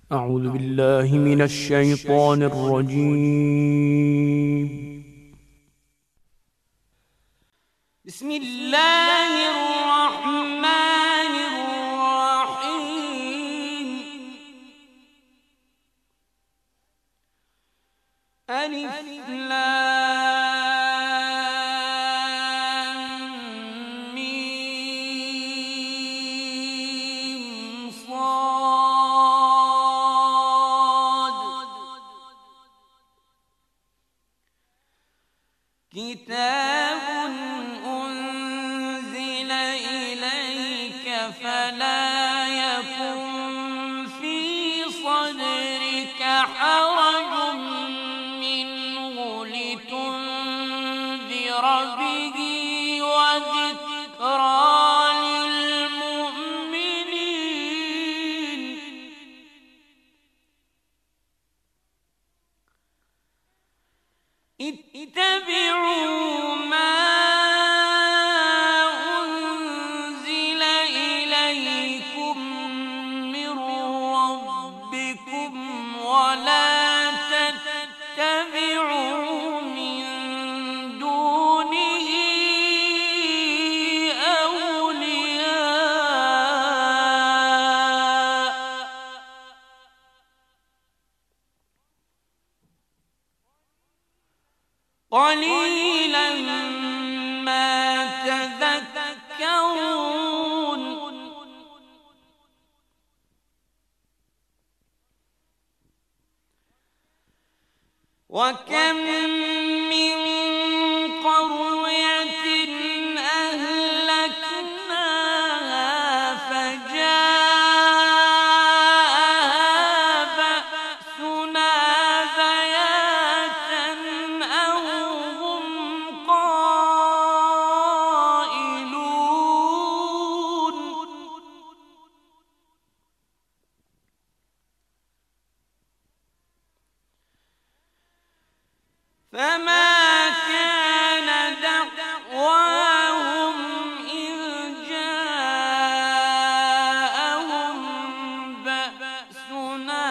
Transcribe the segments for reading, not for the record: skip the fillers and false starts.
أعوذ بالله من الشيطان الرجيم. بسم الله الرحمن الرحيم. ألف لام ميم صاد. كتاب أنزل إليك فلا يكن في صدرك حرج منه لتنذر به وذكرى للمؤمنين. اتبعوا ما أنزل إليكم من ربكم ولا تتبعوا من دونه أولياء قليلا ما تذكرون. وكم من قرية أهلكناها فجاءها بأسنا بياتا أو هم قائلون. فما كان دعواهم إذ جاءهم بأسنا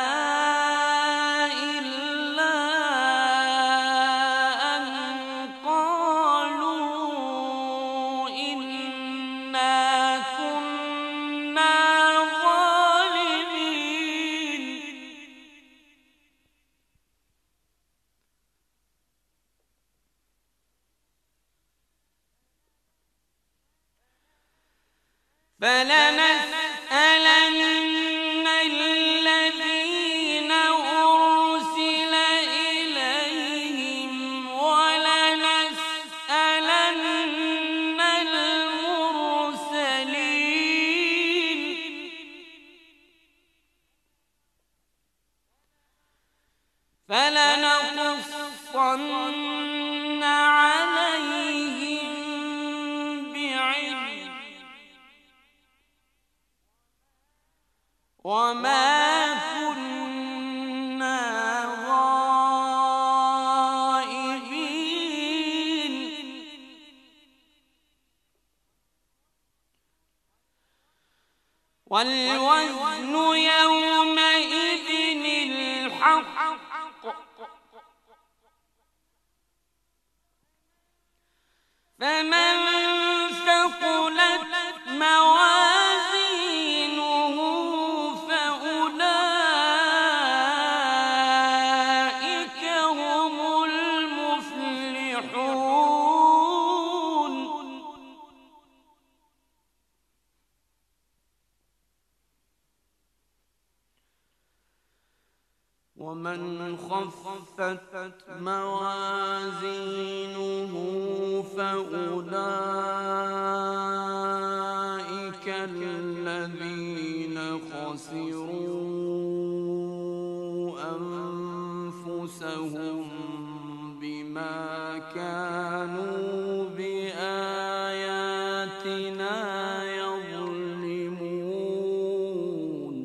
إلا أن قالوا إنا كنا ظالمين. فلنسألن الذين أرسل إليهم ولنسألن المرسلين. فلنقصن عليهم بعلم وما كنا غائبين. والوزن يومئذ الحق فمن ثقلت موازينه فأولئك هم المفلحون. ومن خفت موازينه فأولئك الذين خسروا أنفسهم بما كانوا بآياتنا يظلمون.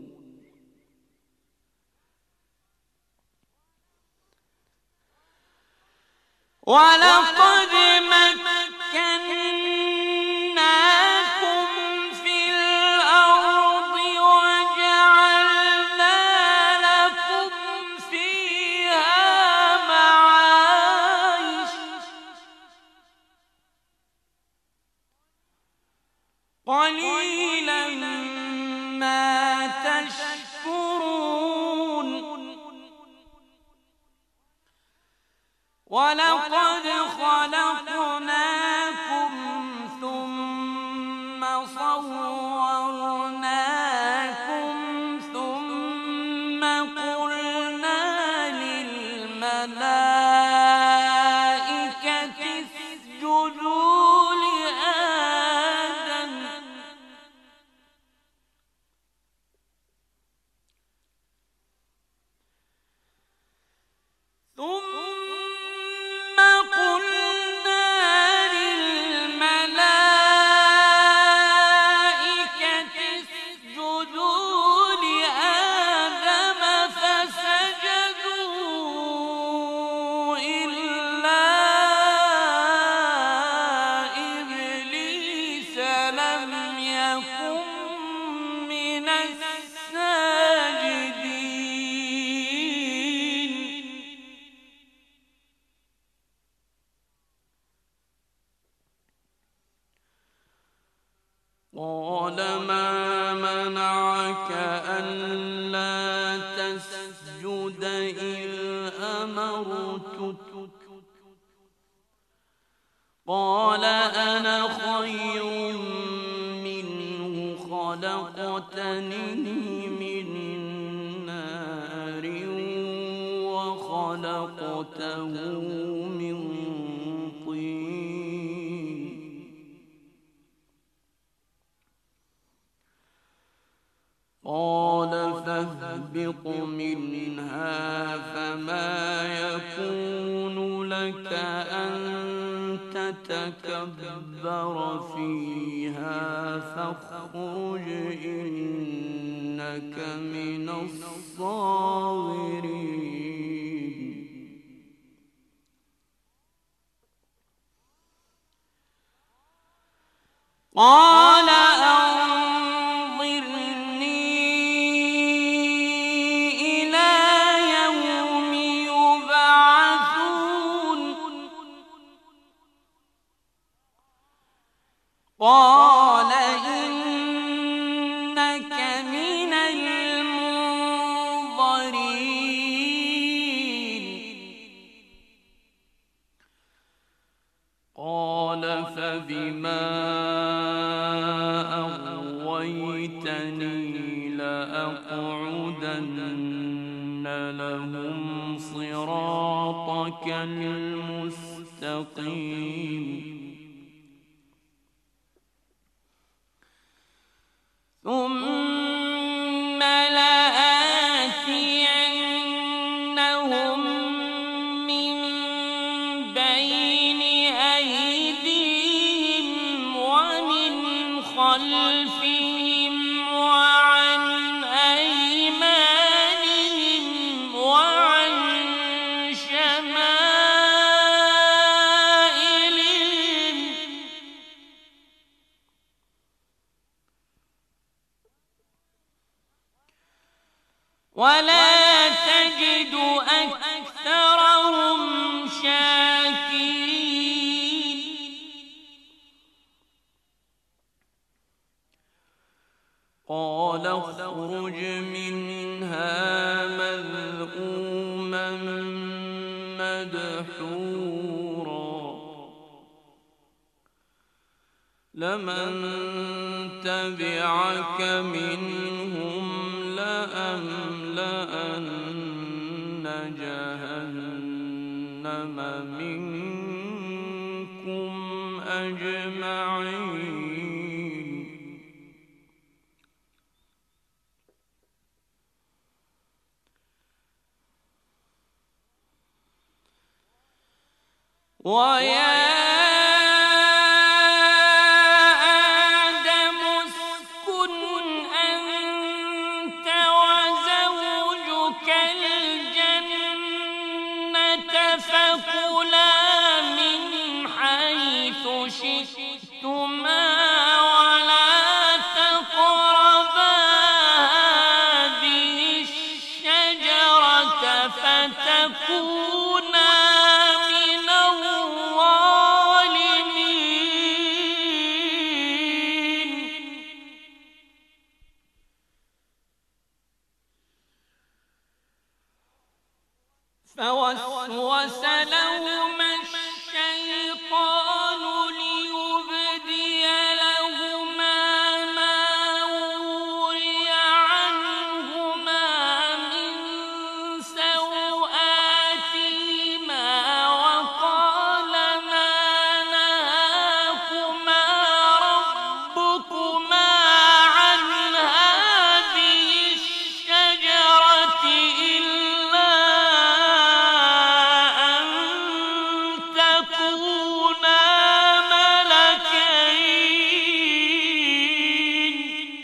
ولقد مكناكم في الأرض وجعلنا تشكرون ولقد خلقناكم ثم صورناكم ثم قلنا للملائكة اسجدوا لآدم ثم قلنا للملائكة اسجدوا لآدم فسجدوا إلا إبليس لم يكن من الساجدين قال ما منعك ألا تسجد إذ أمرتك قال أنا خير منه خلقتني من نار وخلقته من طين قال فاهبط منها فما يكون لك أن تتكبر فيها فاخرج إنك من الصاغرين قال أنظرني إلى يوم يبعثون قال إنك من المنظرين قال فبما أغويتني لأقعدن لهم صراطك المستقيم ثم لآتينهم من بين أيديهم ومن خلفهم وعن أيمانهم وعن شمائلهم ولا تجد أكثرهم شاكرين قال اخرج منها مذءوما مدحورا لمن تبعك منهم لأملأن جهنم منكم أجمعين ويا فكلا من حيث شئتما ولا تقربا هذه الشجرة فتكونا من الظالمين. فوسوس لهما الشيطان ليبدي لهما ما وري عنهما من سوآتهما وقال ما نهاكما ربكما عن هذه الشجرة إلا أن تكونا ملكين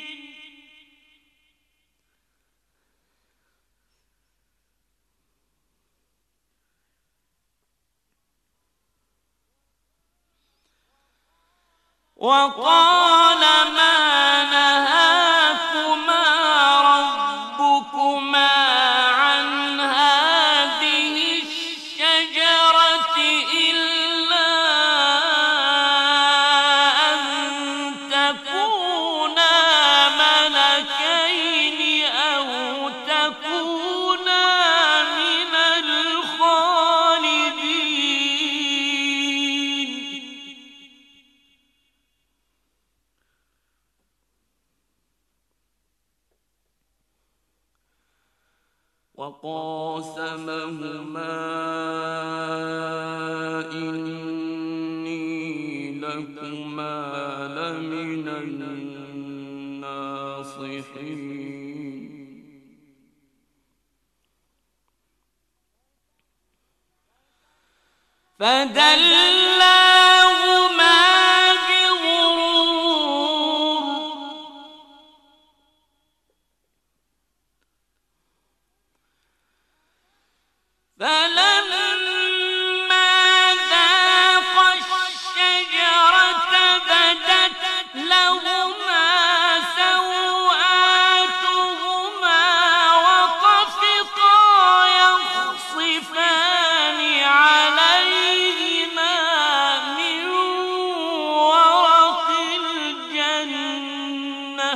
وقال ما نهاكما ربكما عن هذه الشجرة إلا أن تكونا ملكين أو تكونا من الخالدين وقاسمهما إني لكما لمن الناصحين فدلاهما بغرور فلما ذاقا الشجرة بدت لهما سوآتهما وطفقا يخصفان عليهما من ورق الجنة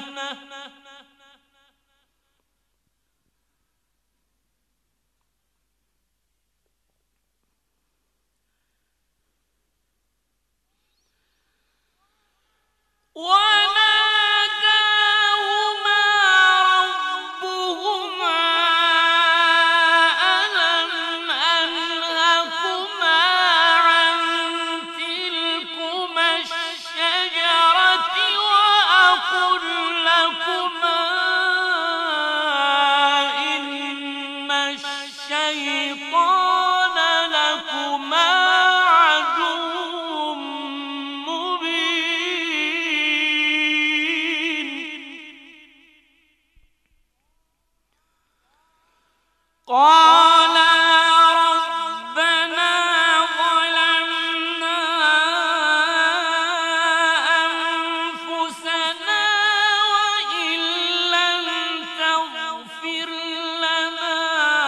وناداهما ربهما ألم أنهكما عن تلكما الشجرة وأقل لكما إن الشيطان لكما عدو مبين قالا ربنا ظلمنا أنفسنا وإن لم تغفر لنا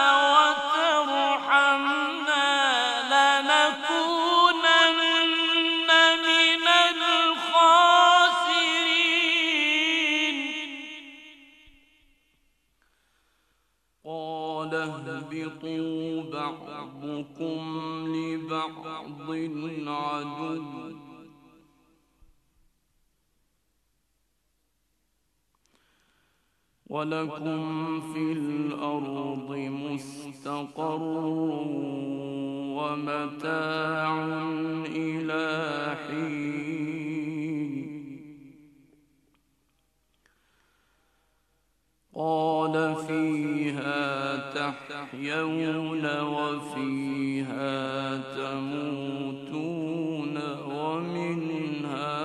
وترحمنا لنكونن من الخاسرين قال اهبطوا بعضكم لبعض عدو ولكم في الأرض مستقر ومتاع إلى حين قال فيها تحيون وفيها تموتون ومنها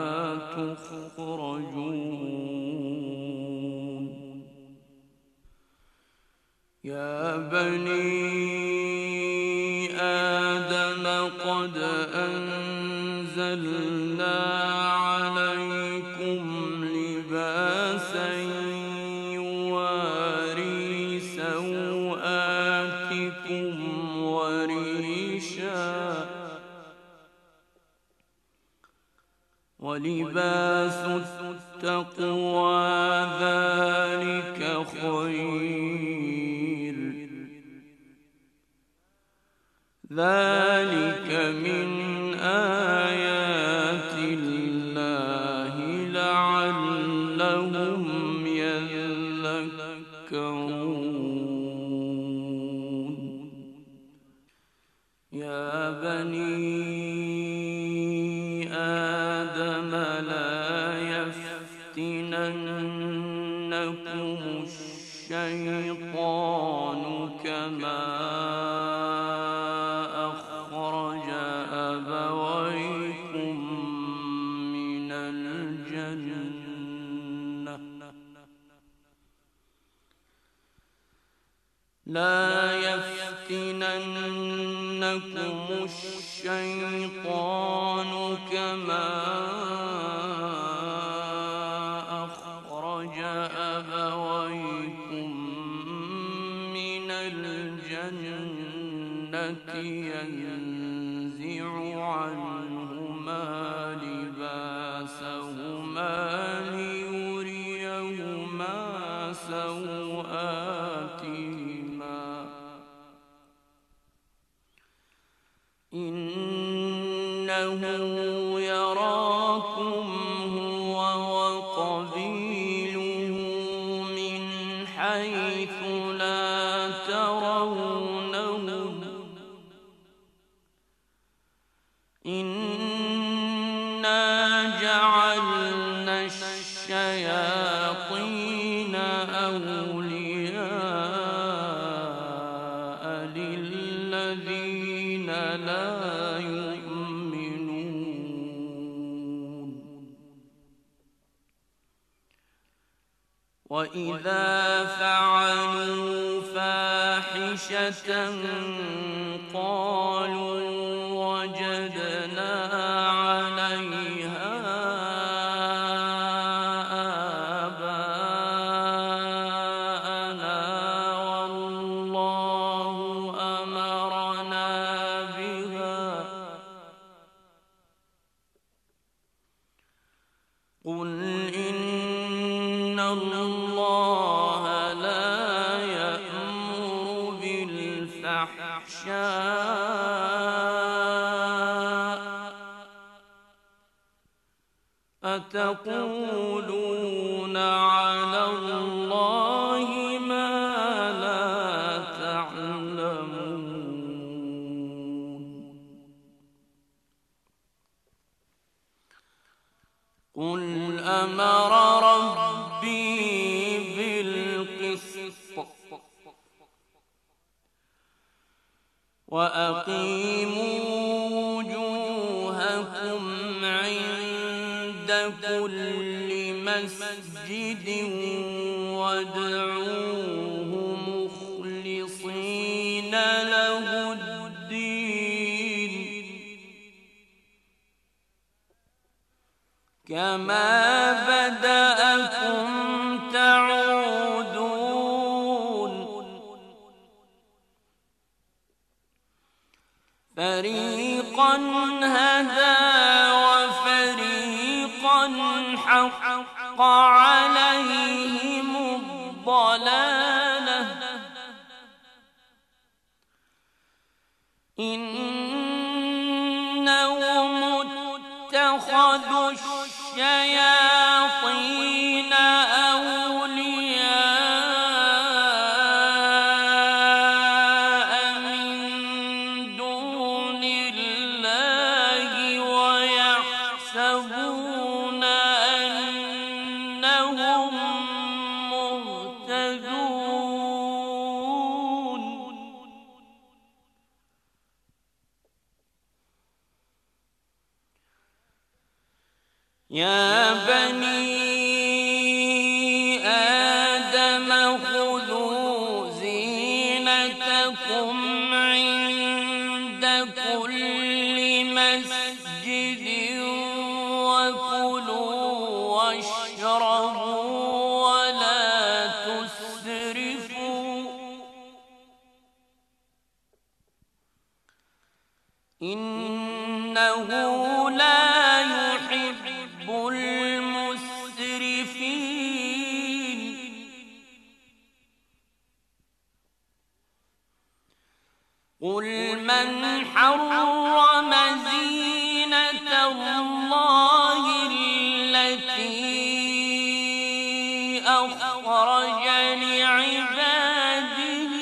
تخرجون يا بني آدم قد أنزلنا عليكم لباسا يواري سوآتكم وريشا ولباس التقوى ذلك خير ذلك من آيات الله لعلهم يذكرون يا بني آدم لا يفتننكم الشيطان كما أخرج أبويكم من الجنة لا يفتننكم الشيطان كما أخرج أبويكم من الجنة ينزع عنهما لباسهما ليريهما سوآتهما إنه يراكم هو وقبيله من حيث لا ترونهم إنا جعلنا الشياطين أولياء للذين لا يؤمنون وإذا فعلوا فاحشة قالوا وجدنا عليها آباءنا والله أمرنا بها قل إن الله لا يأمر بالفحشاء أتقولون على الله ما لا تعلمون قل أمر ربي بالقسط وأقيموا وجوهكم عند كل مسجد وادعوه مخلصين له الدين كما بدأكم تعودون فريقا هدى وفريقا حق عليهم الضلالة إنهم اتخذوا الشياطين أولياء من دون الله ويحسبون أنهم مهتدون يا بني آدم خذوا زينتكم عند كل مسجد وكلوا واشربوا ولا تسرفوا إنه لا يحب المسرفين قل من حرم زينة الله التي أخرج لعباده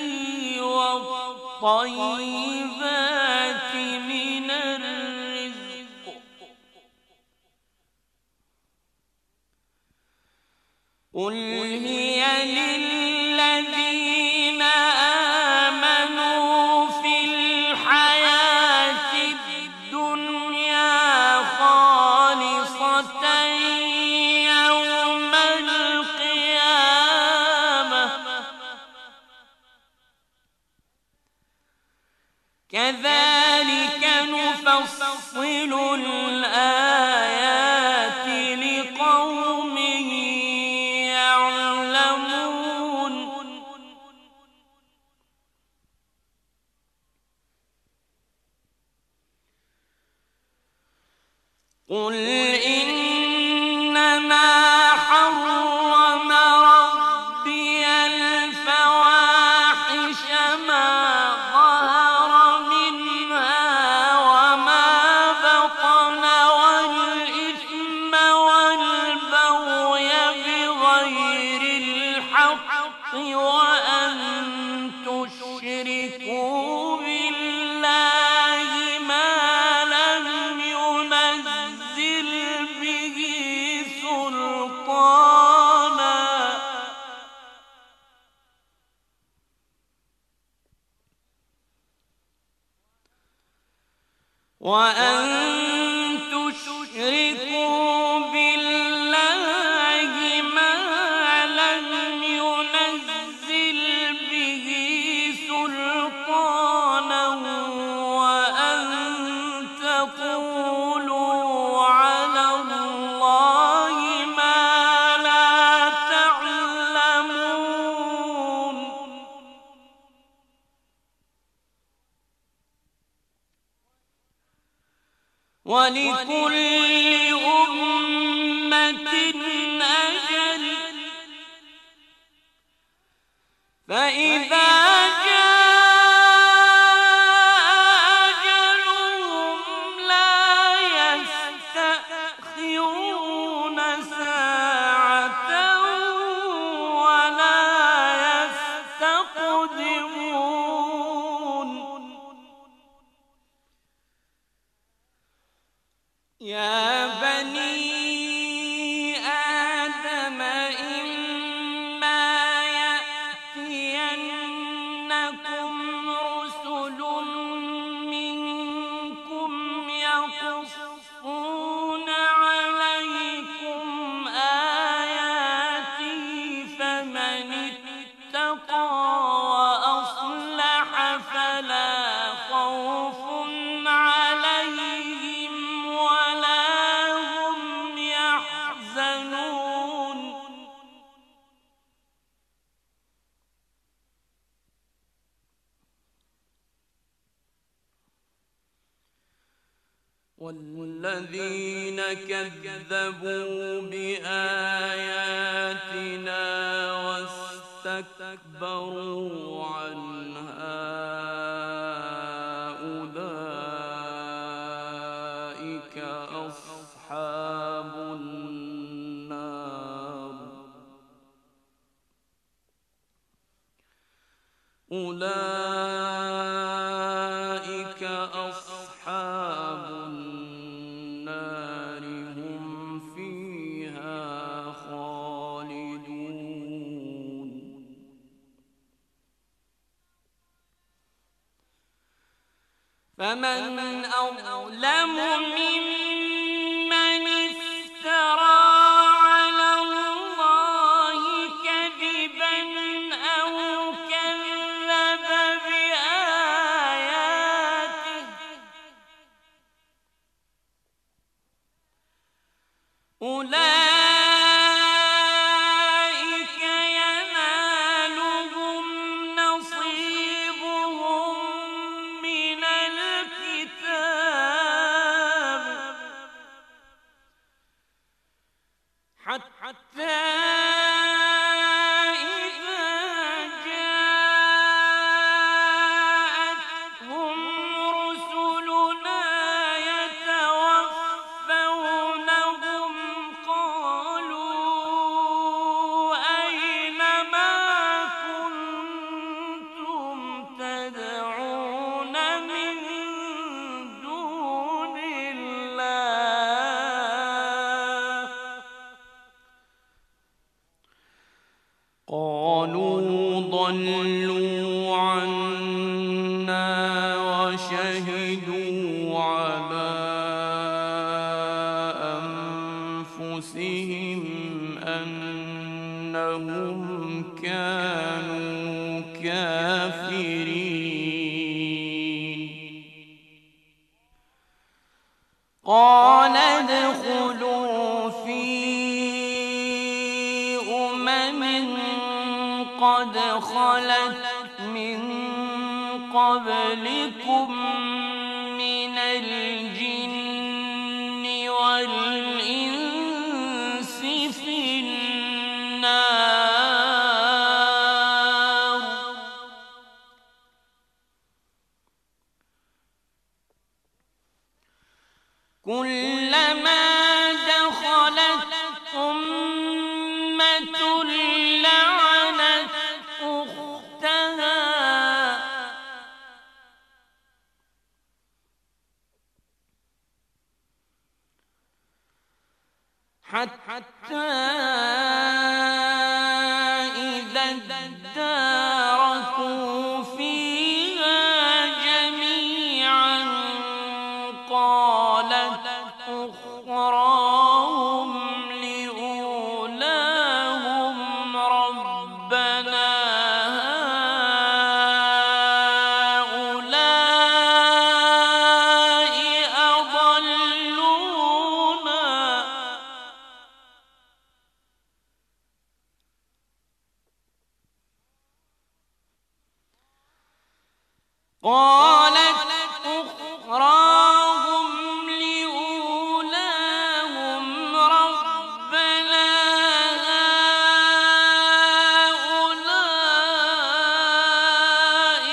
والطيبات من الرزق قل هي للذين آمنوا في الحياة الدنيا خالصة يوم القيامة كذلك نفصل الآيات لقوم يعلمون قل إنما حرم ربي الفواحش ما ظهر منها وما بطن والإثم والبغي بغير الحق وأن تشركوا بالله ما لم ينزل به سلطانا وأن تشركوا بالله ما لم ينزل به سلطانا وأن تقولوا على الله ما لا تعلمون ولكل أمة أجل فإذا جاء أجلهم لا يستأخرون ساعة ولا يستقدمون يا بني آدم إما يأتينكم رسل منكم يقصون عليكم آياتي فمن اتقى وأصلح فلا خوف عليهم ولا هم يحزنون والذين كذبوا بآياتنا واستكبروا عنها أولئك أصحاب النار أولئك أصحاب النار هم فيها خالدون فمن أظلم ممن افترى على الله كذبا أو كذب بآياته أولئك ينالهم نصيبهم من الكتاب عنا وشهدوا على أنفسهم أنهم كانوا كافرين قال ادخلوا في قد خلت من قبلكم من الجن والإنس في النار كلما دخلت أمة لعنت أختها حتى إذا اداركوا فيها جميعا قالت أخراهم لأولاهم ربنا هؤلاء أضلونا قالت أخراهم لأولاهم ربنا هؤلاء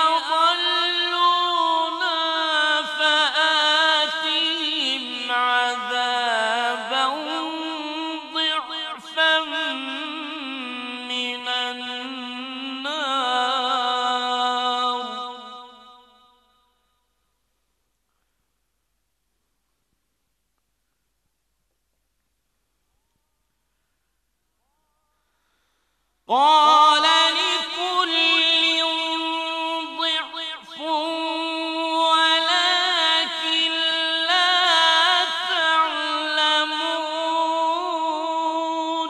أضلونا فآتهم عذابا ضعفا من النار قال لكل ضعف ولكن لا تعلمون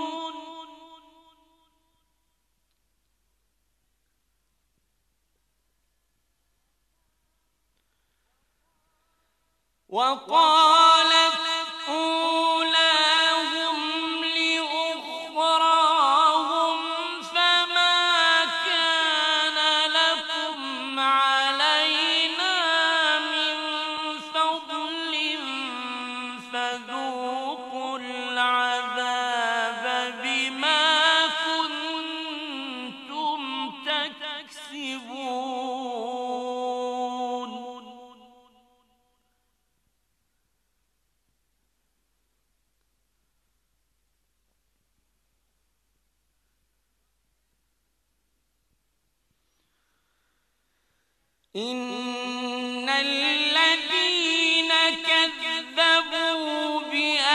وقالت أولاهم لأخراهم فما كان لكم علينا من فضل فذوقوا العذاب بما كنتم تكسبون إن الذين كذبوا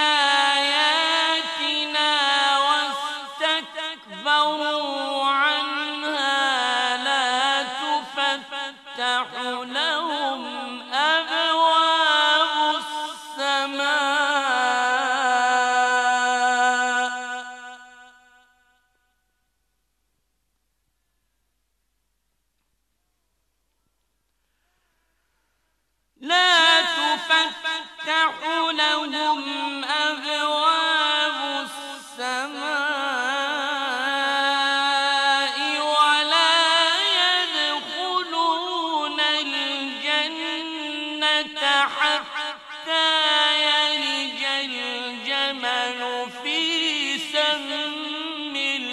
بآياتنا واستكبروا عنها لا تفتح لهم أبواب السماء لا تفتح لهم أبواب السماء ولا يدخلون الجنة حتى يلج الجمل في سم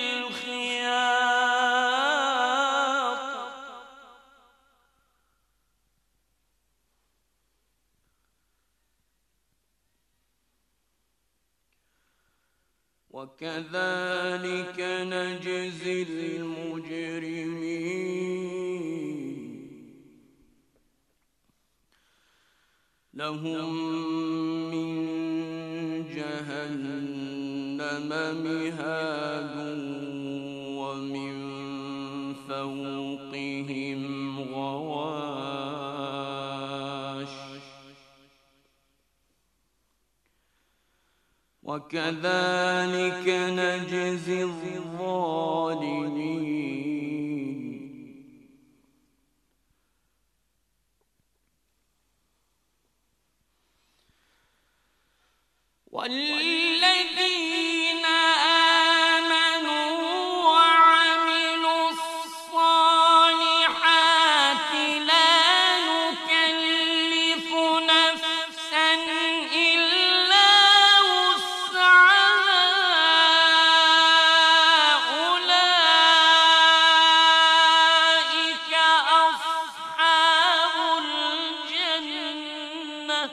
الخياط وكذلك نجزي المجرمين لهم من جهنم مهاد ومن فوقهم بطونهم غواش وكذلك نجزي الظالمين والذين آمنوا وعملوا الصالحات لا نكلف نفسا إلا وسعها أولئك أصحاب الجنة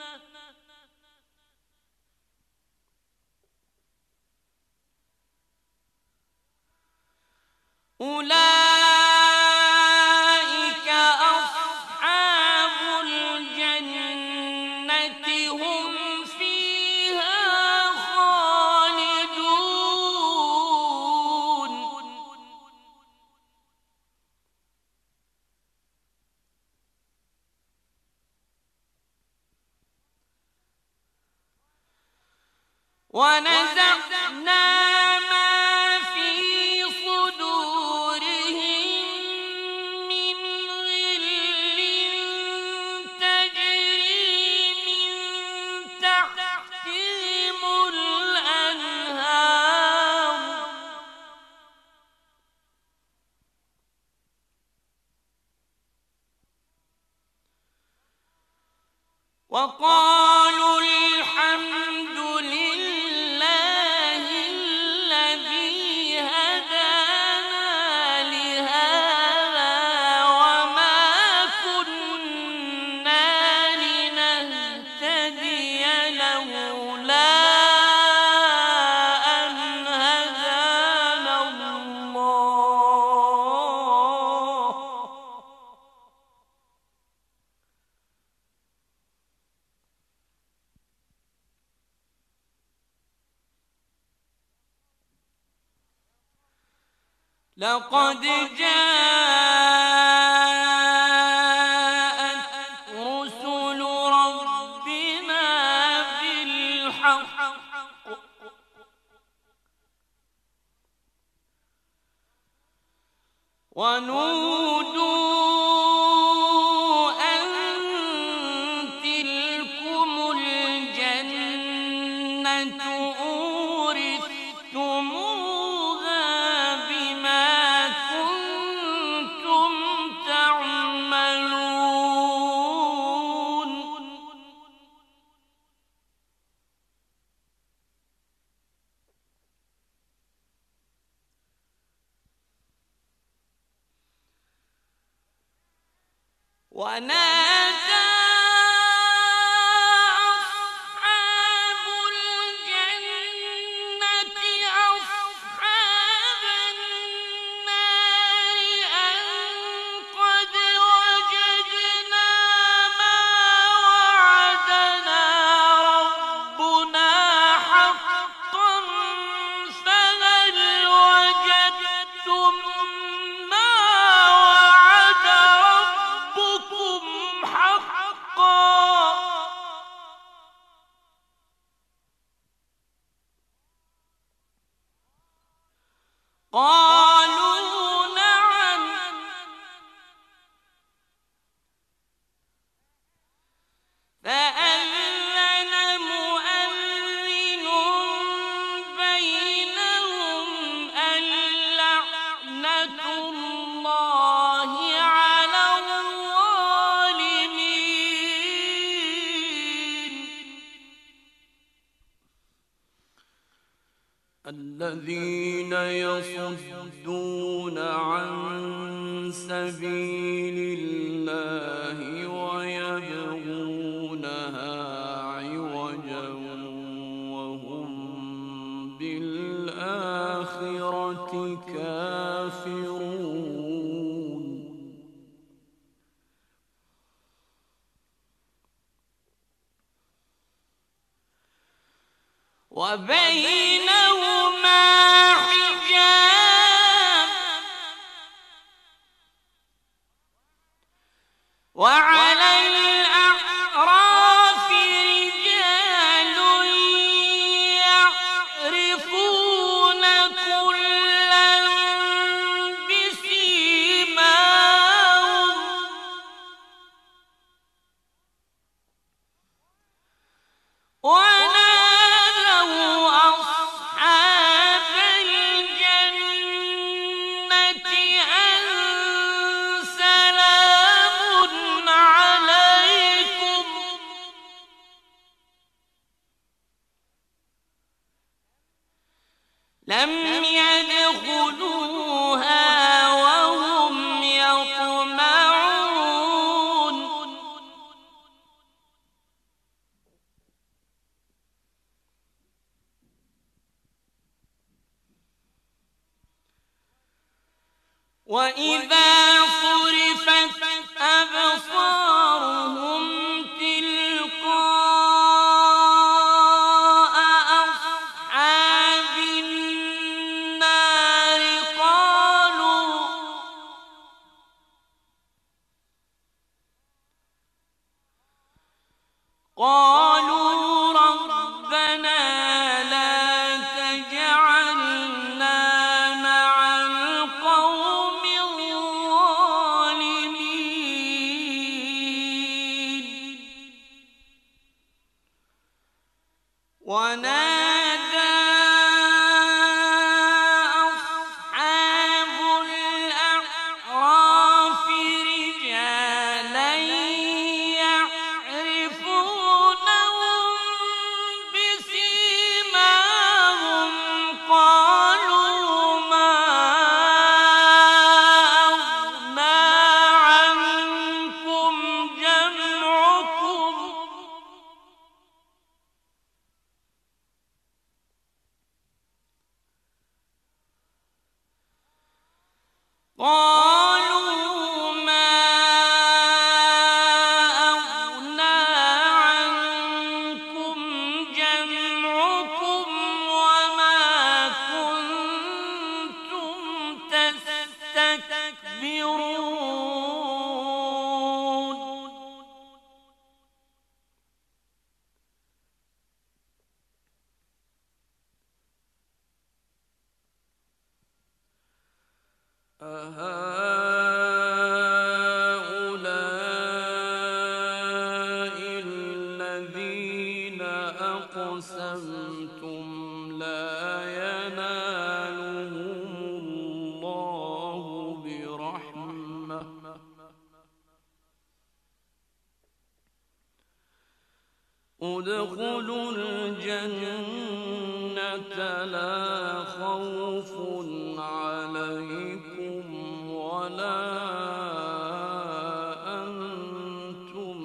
أولئك أصحاب الجنة هم فيها خالدون ونزعنا ما في صدورهم من غل تجري من تحتهم الأنهار وقالوا الحمد لله الذي هدانا لهذا وما كنا لنهتدي لولا أن هدانا الله لقد جاءت رسل ربنا بالحق ونودوا أن تلكم الجنة أورثتموها بما كنتم تعملون ونادى أصحاب الجنة أصحاب النار أن قد وجدنا ما وعدنا ربنا حقا فهل وجدتم ما وعد ربكم حقا قالوا نعم فأذن مؤذن بينهم اللعنة الله على الظالمين الذين يصدون عن سبيل الله ويبغونها عوجا وهم بالآخرة كافرون وبينهما حجاب وعلى الأعراف رجال يعرفون كلا بسيماهم ونادوا أصحاب الجنة أن سلام عليكم لم يدخلوها وهم يطمعون وإذا صرفت أبصارهم تلقاء أصحاب النار قالوا ربنا لا تجعلنا مع القوم الظالمين ونادى أصحاب الأعراف رجالا يعرفونهم بسيماهم قالوا ما أغنى عنكم جمعكم قالوا ما أغنى عنكم جمعكم وما كنتم تستكبرون أهؤلاء الذين أقسمتم لا ينالهم الله برحمة ادخلوا الجنة لا خوف عليكم ولا أنتم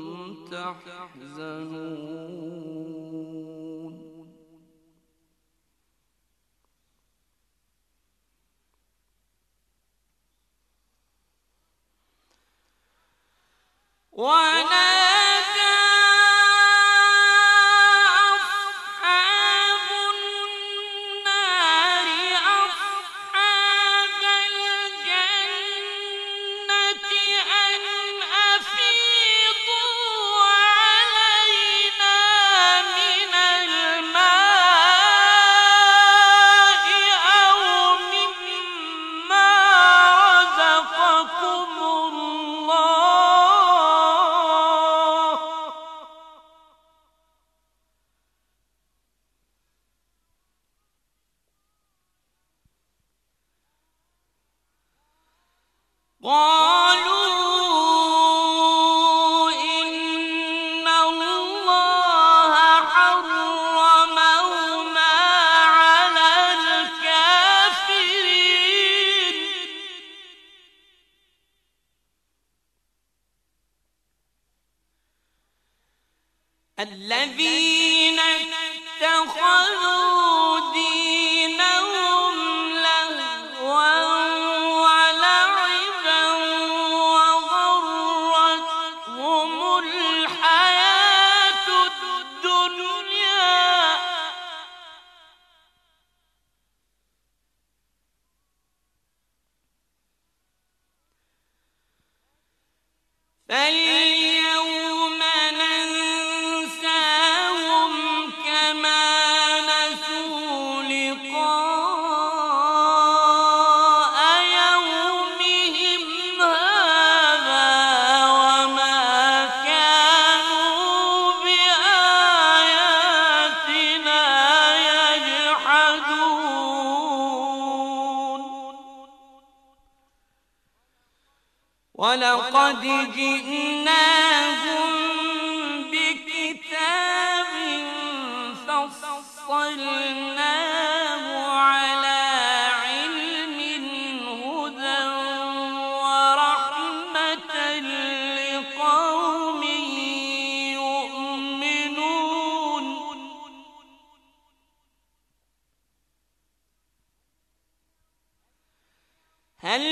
تحزنون ونادى أصحاب النار أصحاب الجنة أن أفيضوا علينا من الماء أو مما رزقكم الله قالوا إن الله حرمهما على الكافرين الذين اتخذوا دينهم لهوا ولعبا وغرتهم الحياة الدنيا فاليوم ولقد جئناهم بكتاب فصلناه على علم هدى ورحمة لقوم يؤمنون هل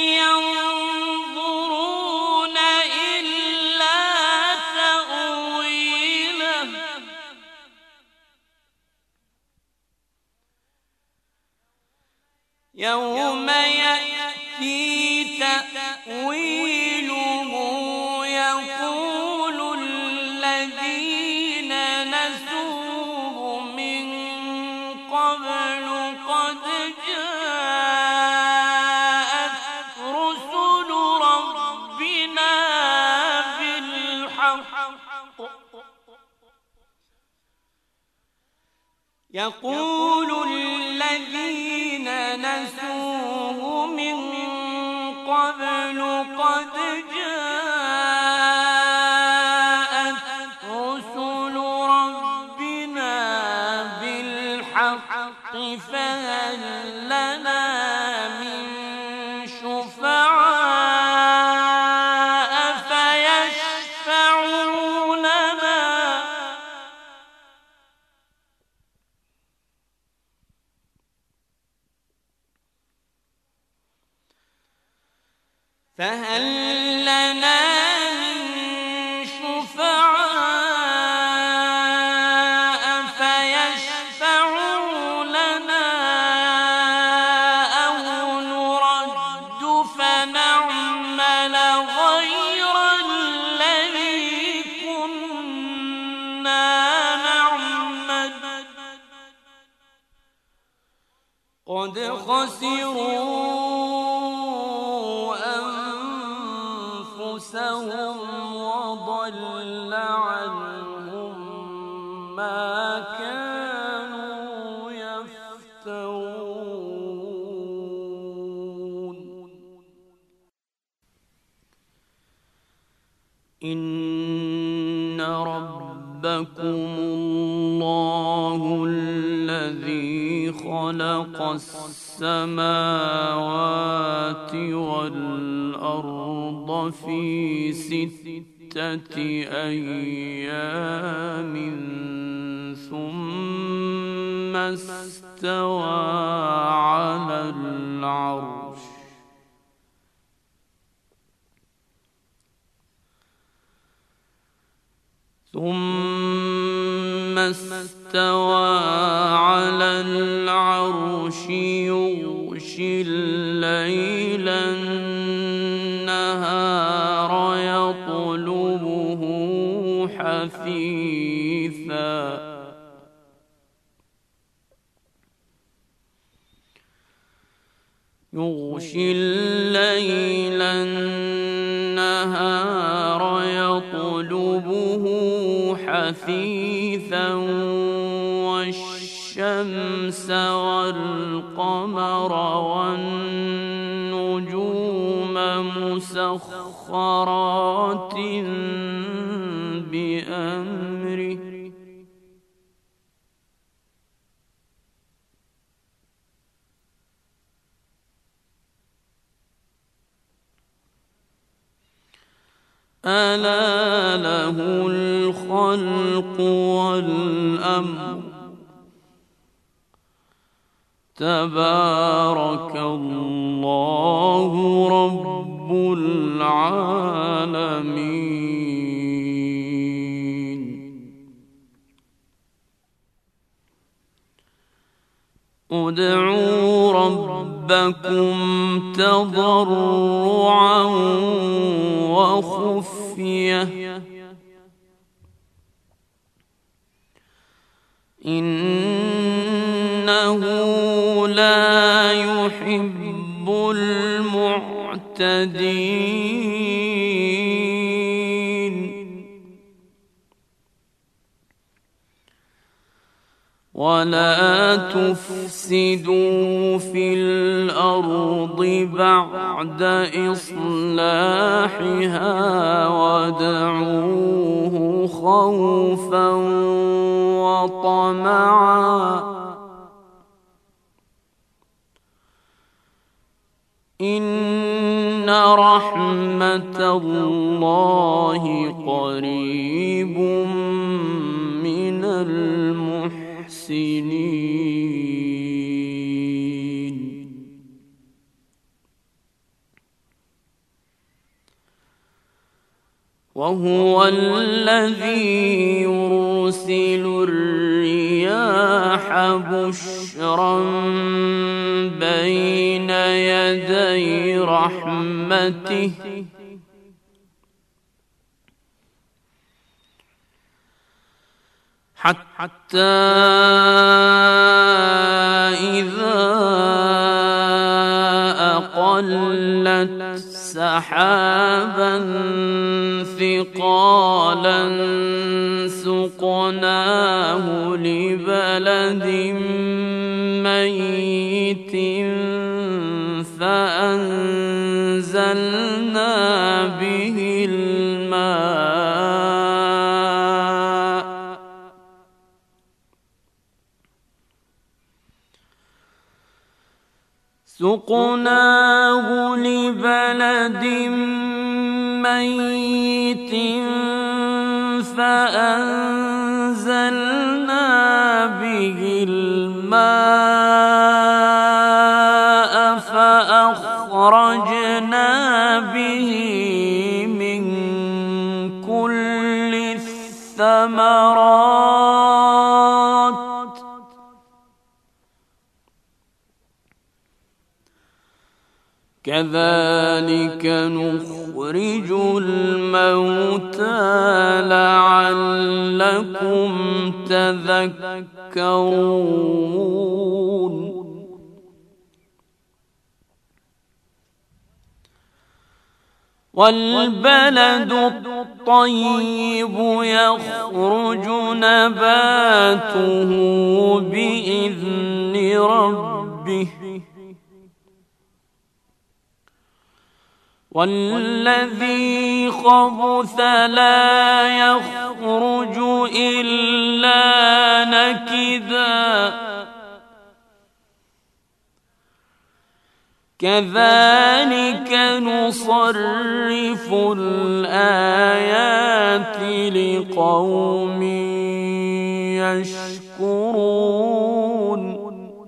ينظرون إلا تأويله يوم يأتي تأويله يقول الذين نسوه من قبل قد جاءت رسل ربنا بالحق يقول الذين نسوه من قبل قد جاءت رسل ربنا بالحق فهل لنا من شفعاء فيشفعوا لنا فهل لنا من شفعاء فيشفعوا لنا أو نرد فنعمل غير الذي كنا نعمل قد خسروا وضل عنهم ما كانوا يفترون إن ربكم الله الذي خلق السماوات والأرض في 6 أيام ثم استوى على العرش يغشي الليل النهار يطلبه حثيثا يغشي الليل النهار يطلبه حثيثا والشمس والقمر والنجوم مسخرات بأمره ألا له الخلق والأمر تبارك الله رب العالمين ادعوا ربكم تضرعا وخفية إنه لا يحب المعتدين ولا تفسدوا في الأرض بعد إصلاحها وادعوه خوفا وطمعا إن رحمة الله قريب من المحسنين. وهو الذي يرسل الرياح بشرا بين يدي رحمته حتى إذا أقلت سحابا ثقالا سقناه لبلد ميت فأنزلنا به الماء سقناه لبلد ميت فأنزلنا به الماء فأخرجنا به من كل الثمرات كذلك نخرج الموتى لعلكم تذكرون. والبلد الطيب يخرج نباته بإذن ربه والذي خبث لا يخرج إلا نكدا كذلك نصرف الآيات لقوم يشكرون.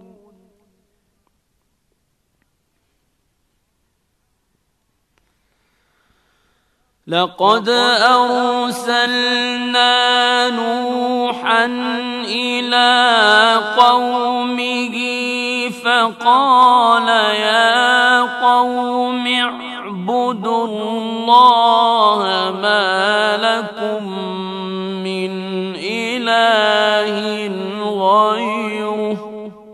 لقد أرسلنا نوحا إلى قومه فقال يا قوم اعبدوا الله ما لكم من إله غيره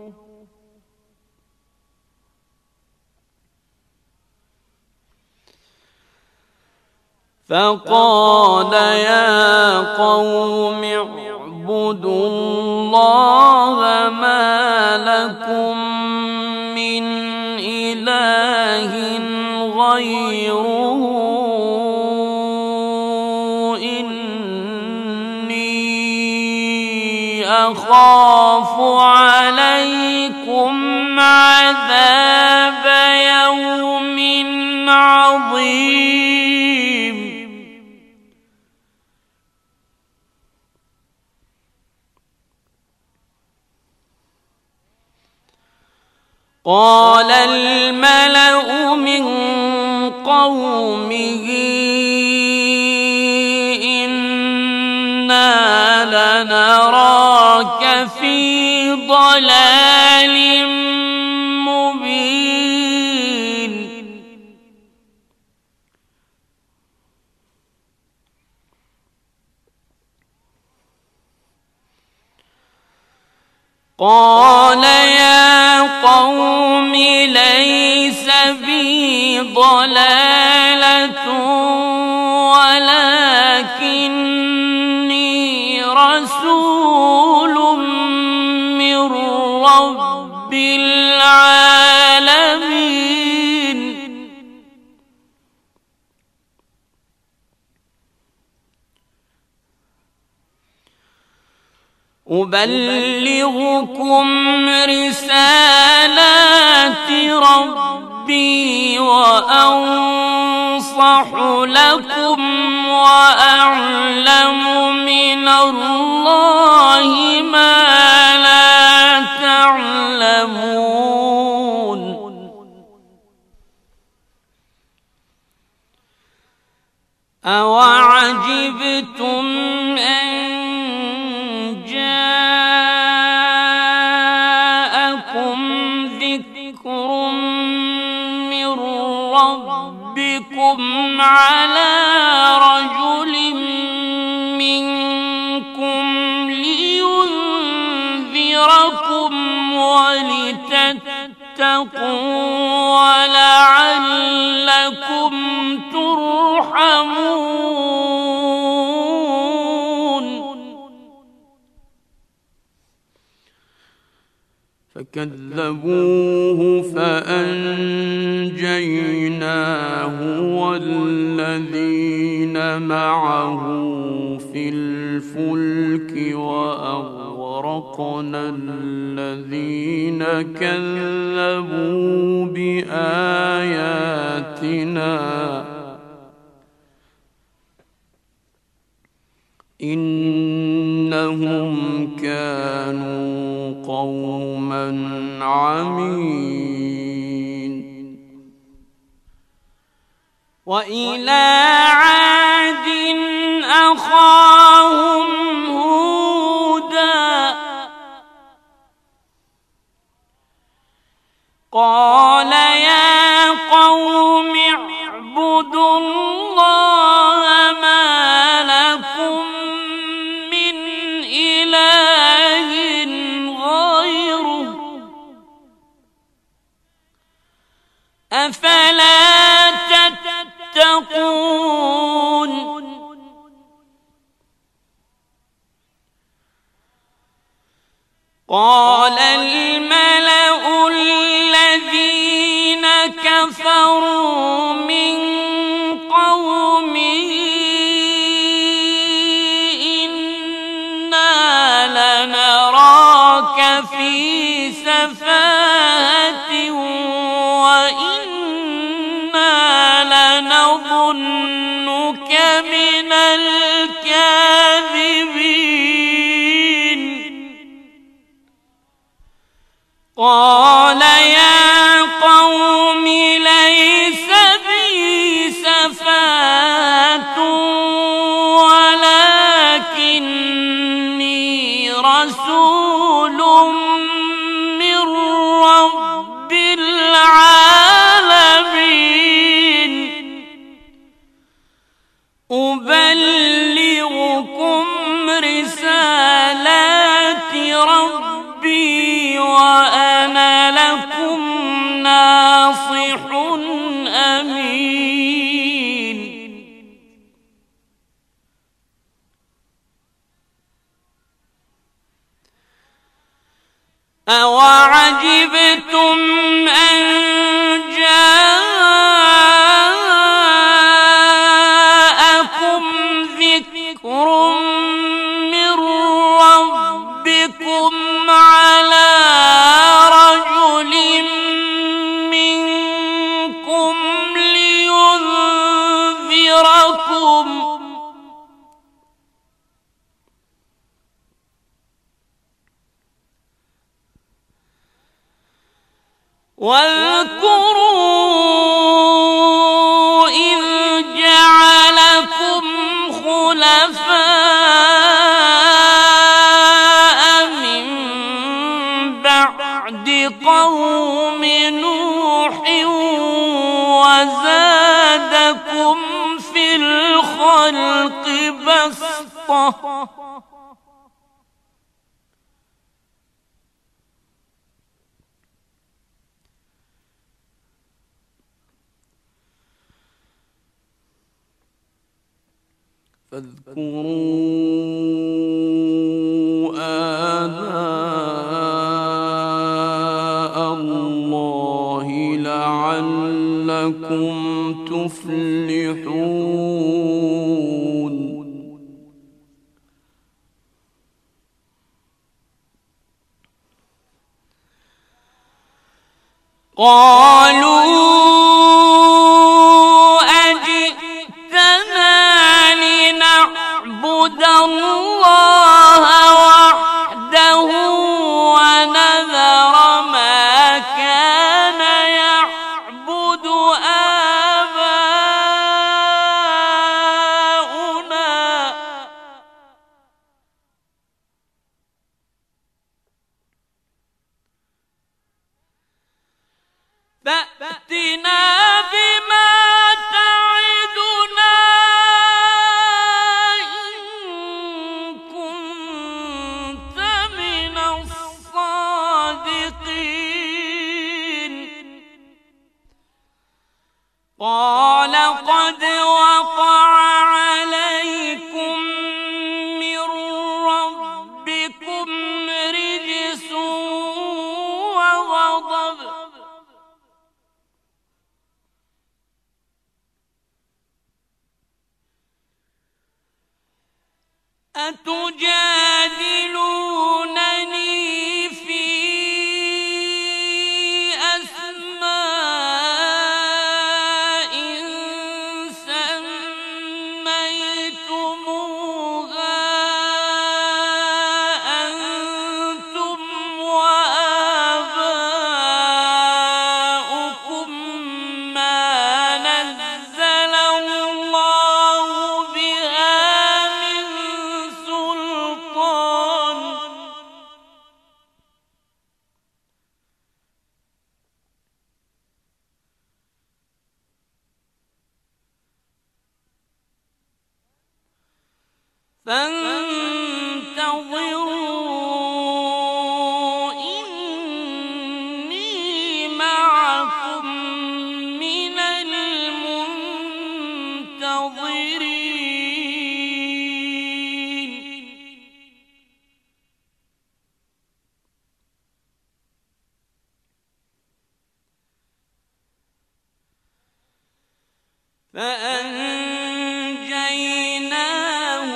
فقال يا قوم اعبدوا الله ما لكم من إله غيره إني أخاف عليكم عذاب يوم عظيم. قال الملأ من قومه إنا لنراك في ضلال مبين. قال يا قوم ليس بي ضلالة ولكني رسول العالمين. أبلغكم رسالات ربي وأنصح لكم وأعلم من الله ما لا تعلمون. أوعجبتم أن جاءكم ذكر من ربكم على رجل منكم لينذركم ولتتقوا ولعلكم ترحمون. فكذبوه فأنجيناه والذين معه في الفلك وأغرقنا الذين كذبوا بآياتنا إنهم كانوا قوما عمين. وإلى عاد أخاهم هودا قال يا قوم اعبدوا الله ما لكم من إله غيره أفلا تتقون. قال الملأ الذين كفروا من قومه إنا لنراك في سفاهة وإنا لنظنك من الكاذبين. قال يا قوم ليس بي سفاهة ولكني رسول من رب العالمين. أبلغكم رسالات ربي وأنا لكم ناصح أمين. أوعجبتم أن جاءكم ذكر من ربكم على رجل منكم لينذركم واذكروا إذ جعلكم خلفاء من بعد قوم نوح وزادكم في الخلق بسطة فاذكروا آلاء قالوا أجئتنا لنعبد الله وحده ونذر ما كان يعبد آباؤنا فأتنا بما تعدنا إن كنت من الصادقين قال قد وقع عليكم من ربكم رجس وغضب أتجادلونني في أسماء سميتموها أنتم وآباؤكم ما نزل الله بها من سلطان فانتظروا إني معكم من المنتظرين فأنجيناه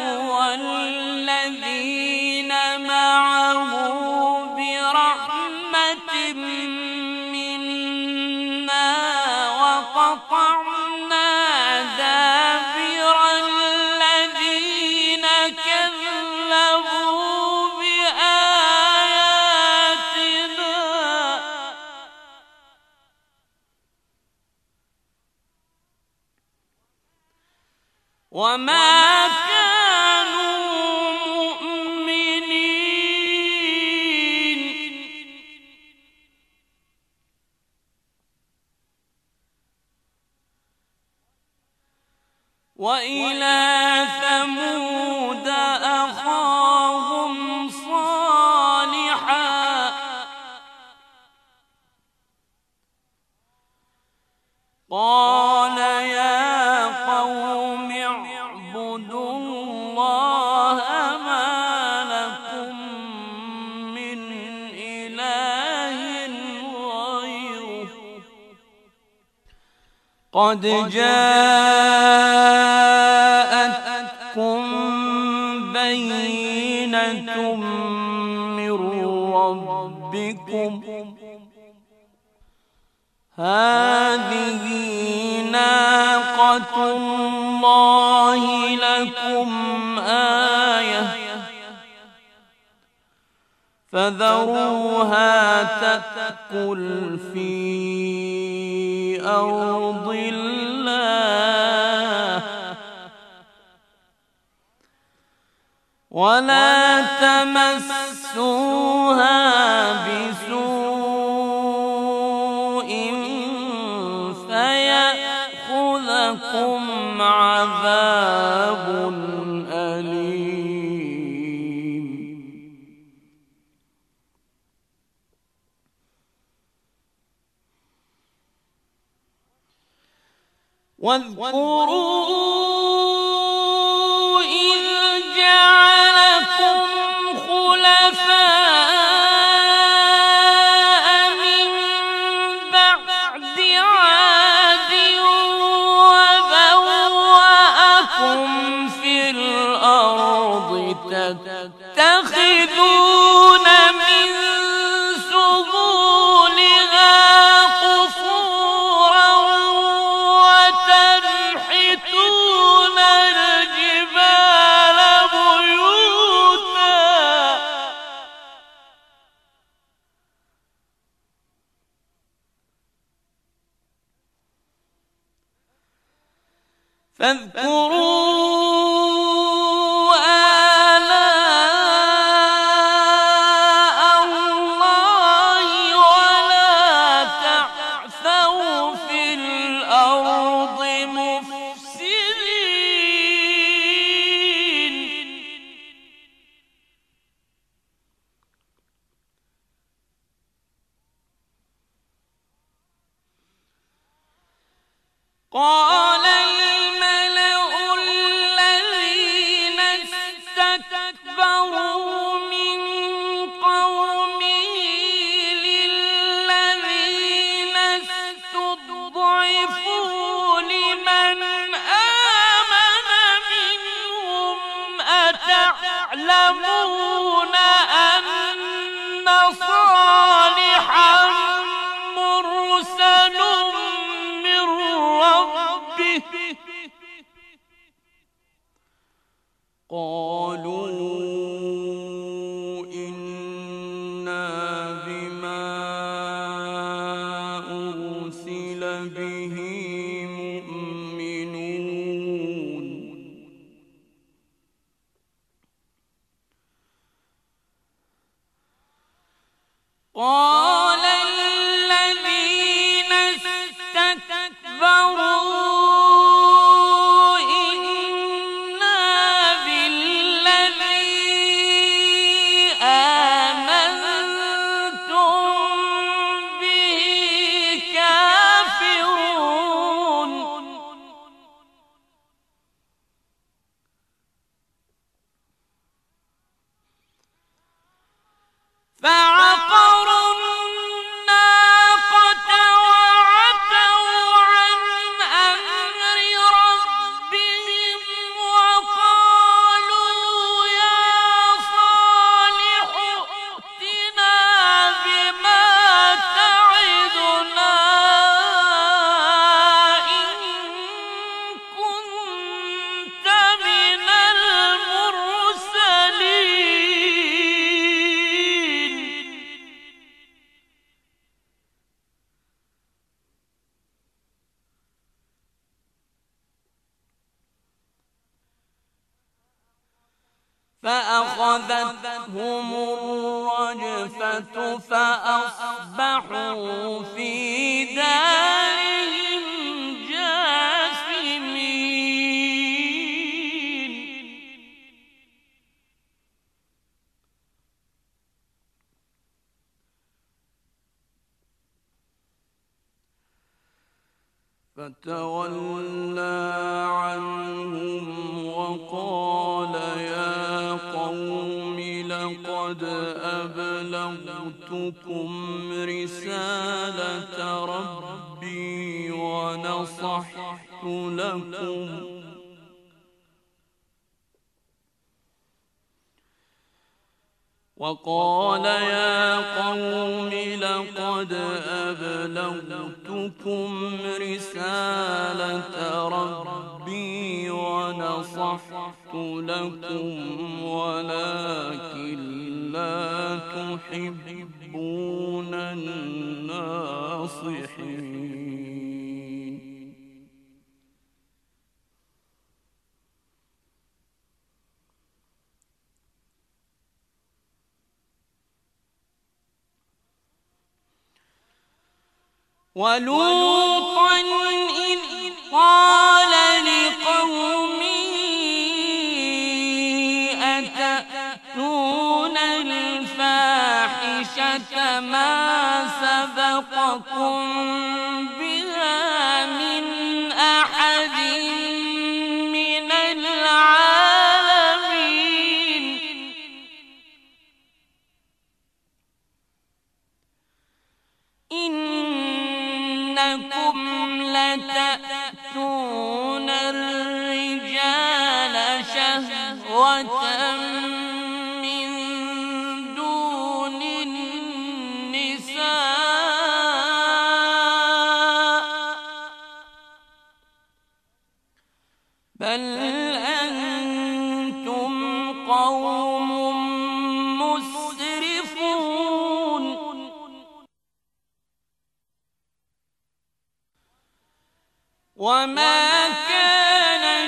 والذين معه برحمة منا وقطعنا دابر الذين كذبوا بآياتنا وما كانوا مؤمنين وإلى ثمود أخاهم صالحا قال يا قوم اعبدوا الله ما لكم من إله غيره قد جاءتكم بينة من ربكم هذه ناقة الله لكم آية فذروها تأكل في أرض الله ولا تمسوها بسوء فيأخذكم عذاب أليم واذكروا إذ جعلكم خلفاء من بعد عاد وبوأكم فاذكروا آلاء الله ولا تعثوا في الأرض مفسدين. قال الملأ الذين استكبروا من قومه للذين استضعفوا لمن آمن منهم أتعلمون أن صالحا مرسل من ربه. قالوا إنا بما أرسل به مؤمنون. قال الذين استكبروا إنا بالذي آمنتم به كافرون. فعقروا الناقة وعتوا عن أمر ربهم وقالوا يا صالح ائتنا بما تعدنا إن كنت من المرسلين. فأخذتهم الرجفة فأصبحوا في دارهم جاثمين. فتولى عنهم وقال يا قوم لقد أبلغتكم رسالة ربي ونصحت لكم وقال يا قوم لقد أبلغتكم رسالة ربي ونصحت لكم ولكن لا تحبون الناصحين. ولوطا إذ قال لقومه أتأتون الفاحشة ما سبقكم بها من أحد من العالمين. إنكم لتأتون الرجال شهوة من دون النساء بل أنتم قوم مسرفون. وما كان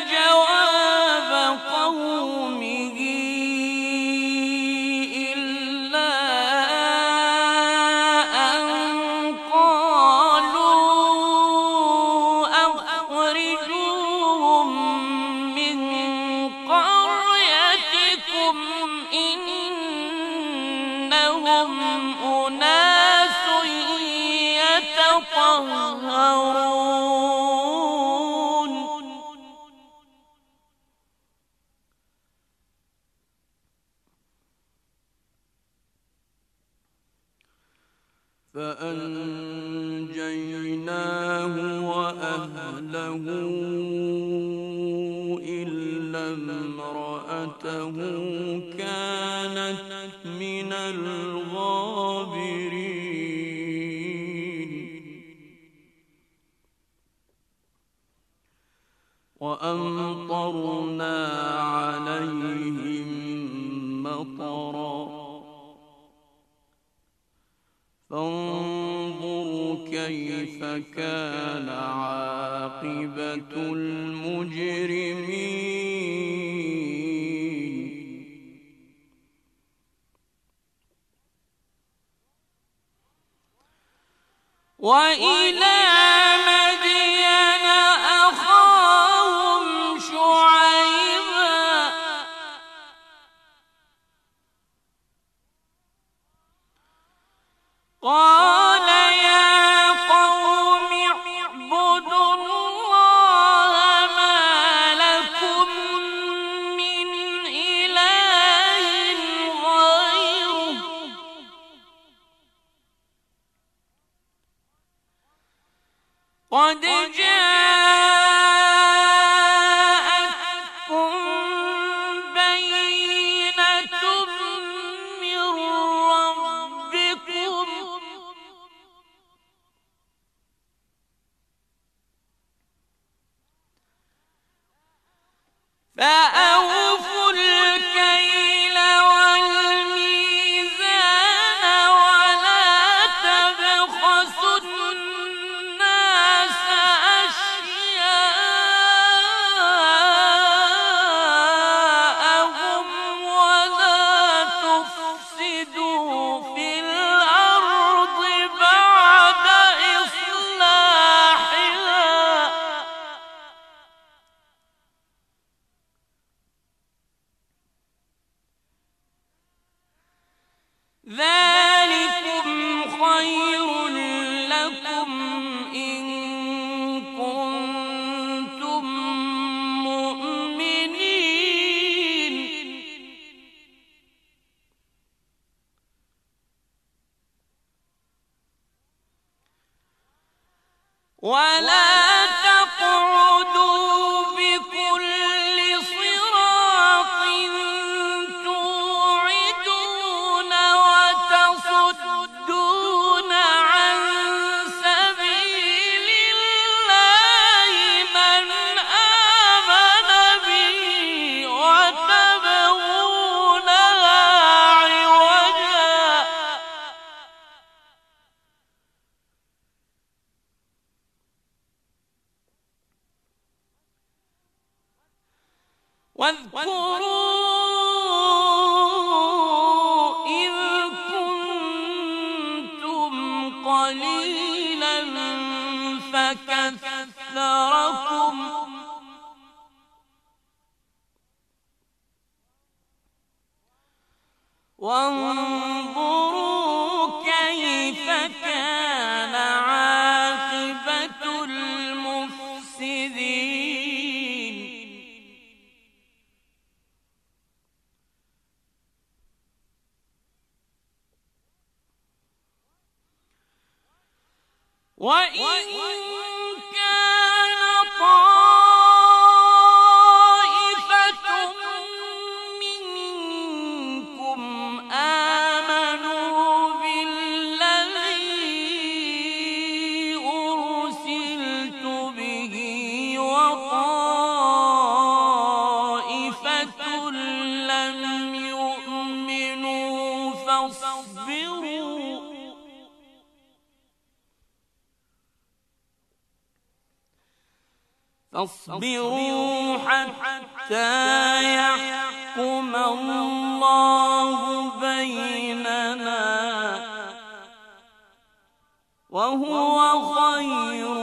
يتطهرون فأنجيناه وأهله إلا امرأته كانت من الغابرين وأمطرنا عليهم مطرا فانظروا كيف كان عاقبة المجرمين وإلى مدين أخاهم شعيبا قال يا قوم اعبدوا الله ما لكم من إله غيره قد جاءتكم بينة من ربكم فأوفوا الكيل والميزان ولا تبخسوا الناس أشياءهم ولا تفسدوا في الأرض بعد إصلاحها ذلكم خير لكم إن كنتم مؤمنين ولا تقعدوا بكل صراط توعدون وتصدون عن سبيل الله من آمن به وتبغونها عوجا واذكروا إذ كنتم قليلا فكثركم وانظروا كيف كان عاقبة المفسدين وإن كان طائفة منكم آمنوا بالذي أرسلت به وطائفة لم يؤمنوا فاصبروا حتى يحكم الله بيننا وهو خير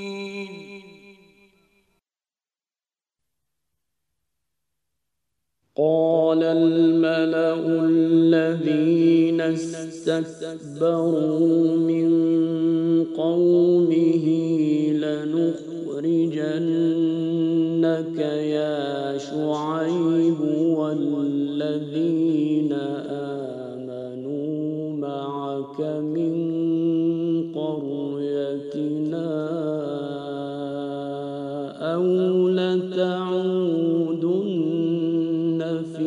الحاكمين. قال الملأ الذين استكبروا من قومه لنخرجنك يا شعيب والذين آمنوا معك من قريتنا أو لتعودن في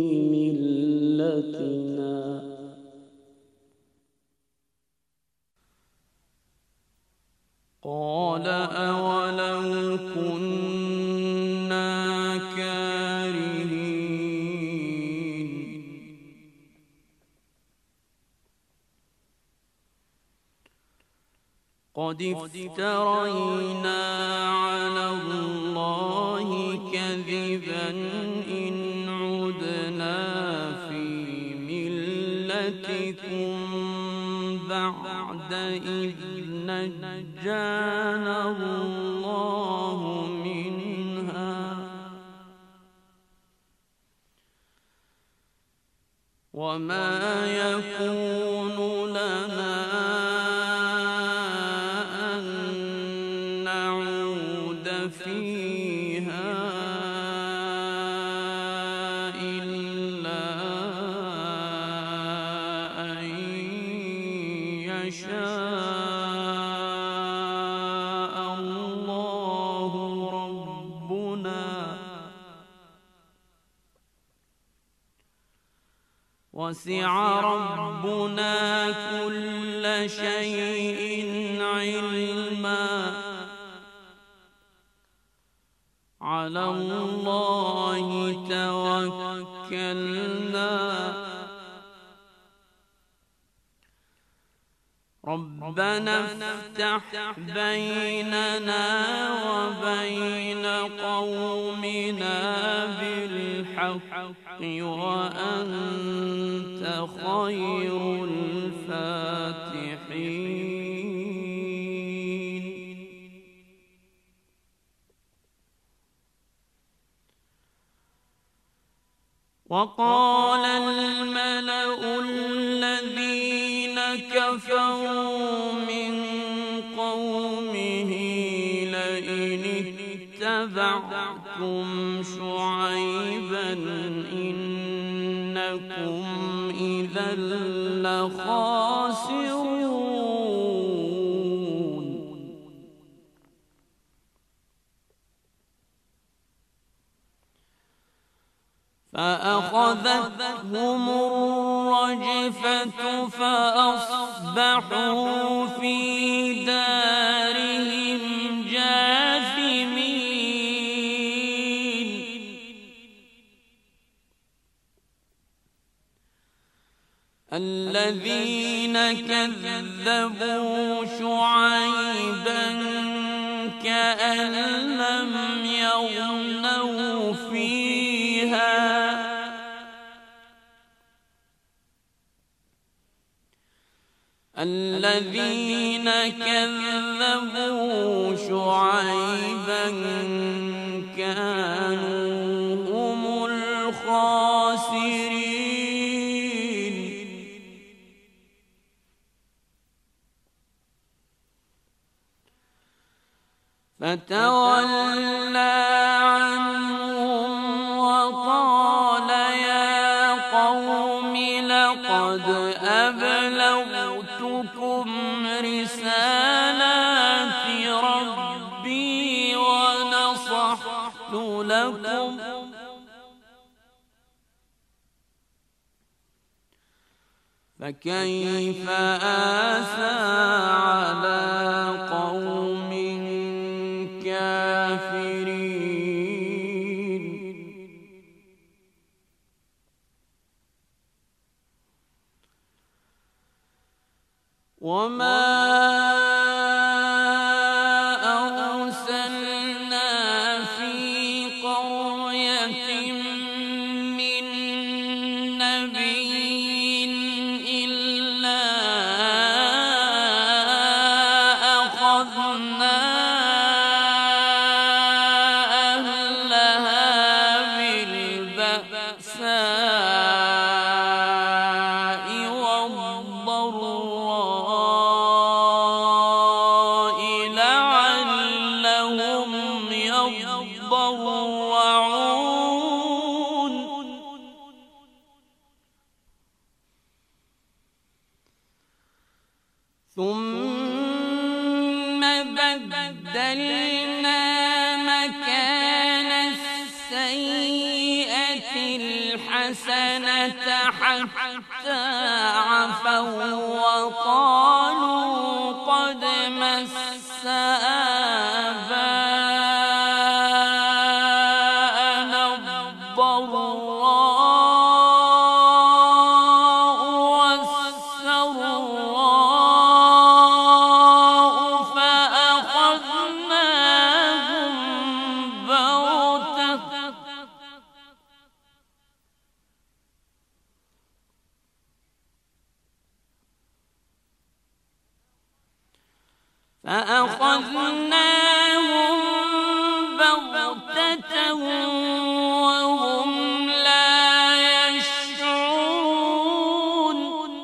ملتنا قال أولو كنا كارهين قد افترينا على الله كذبا إن عدنا في ملتكم بعد إذ نجانا الله منها وما يكون لنا أن نعود فيها إلا أن يشاء الله ربنا وسع ربنا كل شيء علما على الله توكلنا ربنا افتح بيننا وبين قومنا بالحق وأنت خير الفاتحين وقال الملأ الذين كفروا من قومه لئن اتبعتم شعيبا إنكم إذا لخاسرون فأخذتهم الرجفة فأصبحوا في دارهم جاثمين الذين كذبوا شعيبا كأن لم يغنوا فيها الذين كذبوا شعيبا كانوا هم الخاسرين فتولى عنهم وقال يا قوم لقد أبلغتكم رسالات ربي ونصحت لكم فكيف آسى على قوم كافرين وما أرسلنا في قرية من نبي إلا أخذنا أهلها بالبأس يضرعون ثم بدلنا مكان السيئة الحسنة حتى عفوا وقالوا قد مس آباءنا الضراء والسراء فأخذناهم بغتة وهم لا يشعرون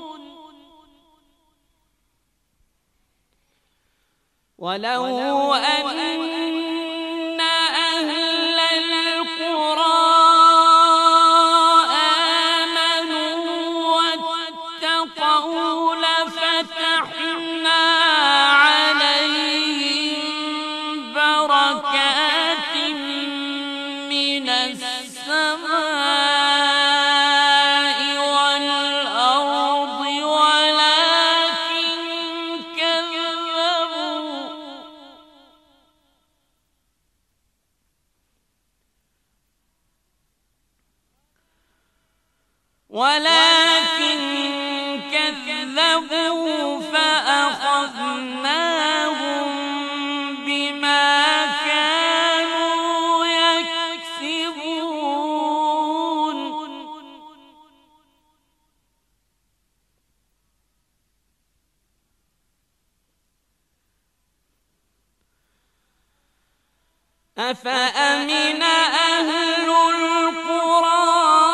ولو أن أهل القرى آمنوا واتقوا لفتحنا عليهم بركات من السماء والأرض ولكن كذبوا فأخذناهم بما كانوا يكسبون أفأمن أهل القرى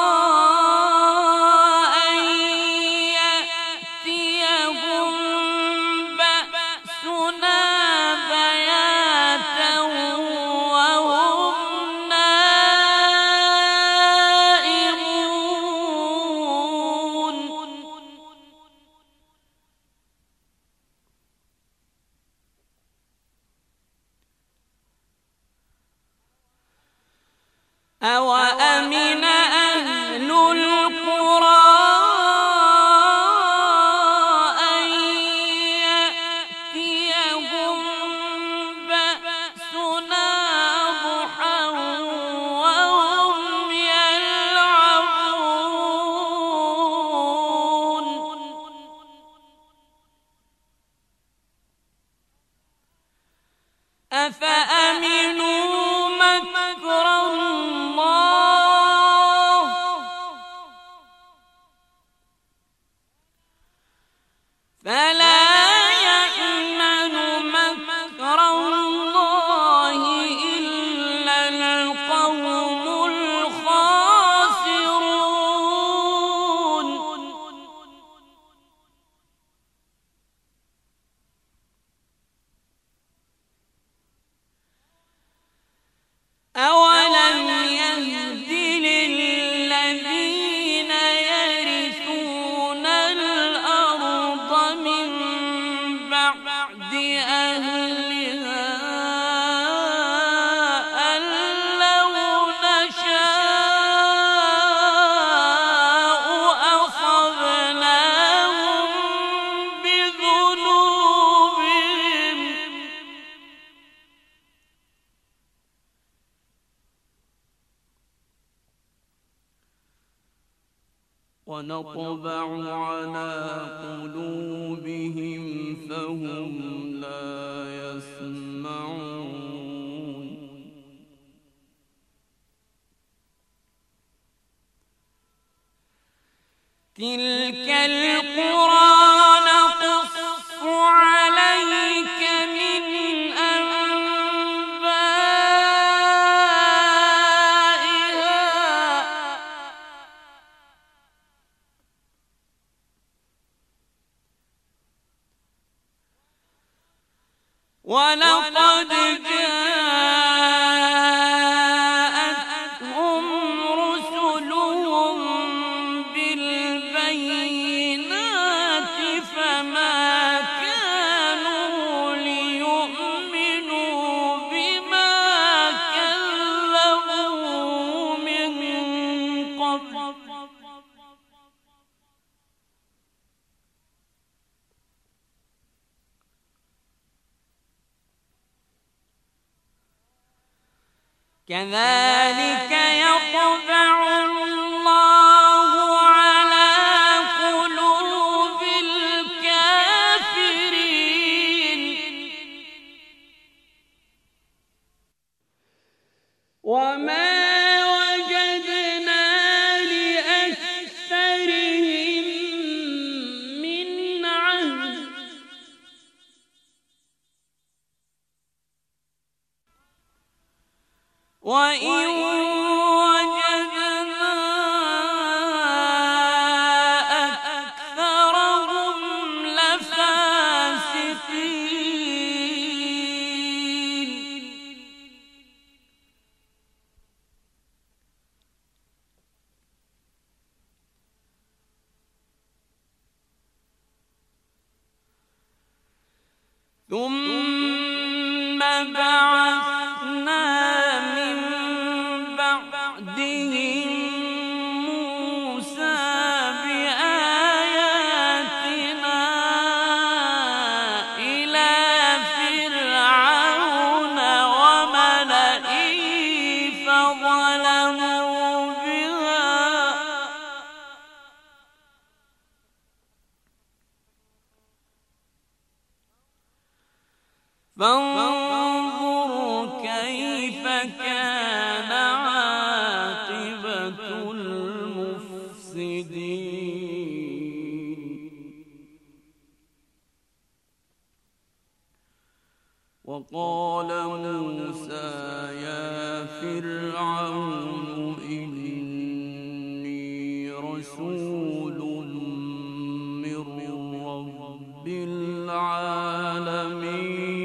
أن يأتيهم بأسنا بياتا وهم نائمون أوأمن أهل القرى أن يأتيهم بأسنا ضحى وهم يلعبون أفأمنوا مكر الله فلا يأمن مكر الله إلا القوم الخاسرون أولم يهد للذين يرثون الأرض من بعد أهلها أن لو نشاء أصبناهم بذنوبهم ونطبع على قلوبهم فهم لا يسمعون تلك القرى نقص عليك من أنبائها ولقد جاء كذلك يطبع الله على قلوب الكافرين وما وجدنا لأكثرهم من عهد وإن وجدنا أكثرهم لفاسقين ثم بعثنا من بعدهم موسى بآياتنا إلى فرعون وملئه فظلموا بها فانظر كيف كان عاقبة المفسدين وقال موسى يا فرعون إني رسول من رب العالمين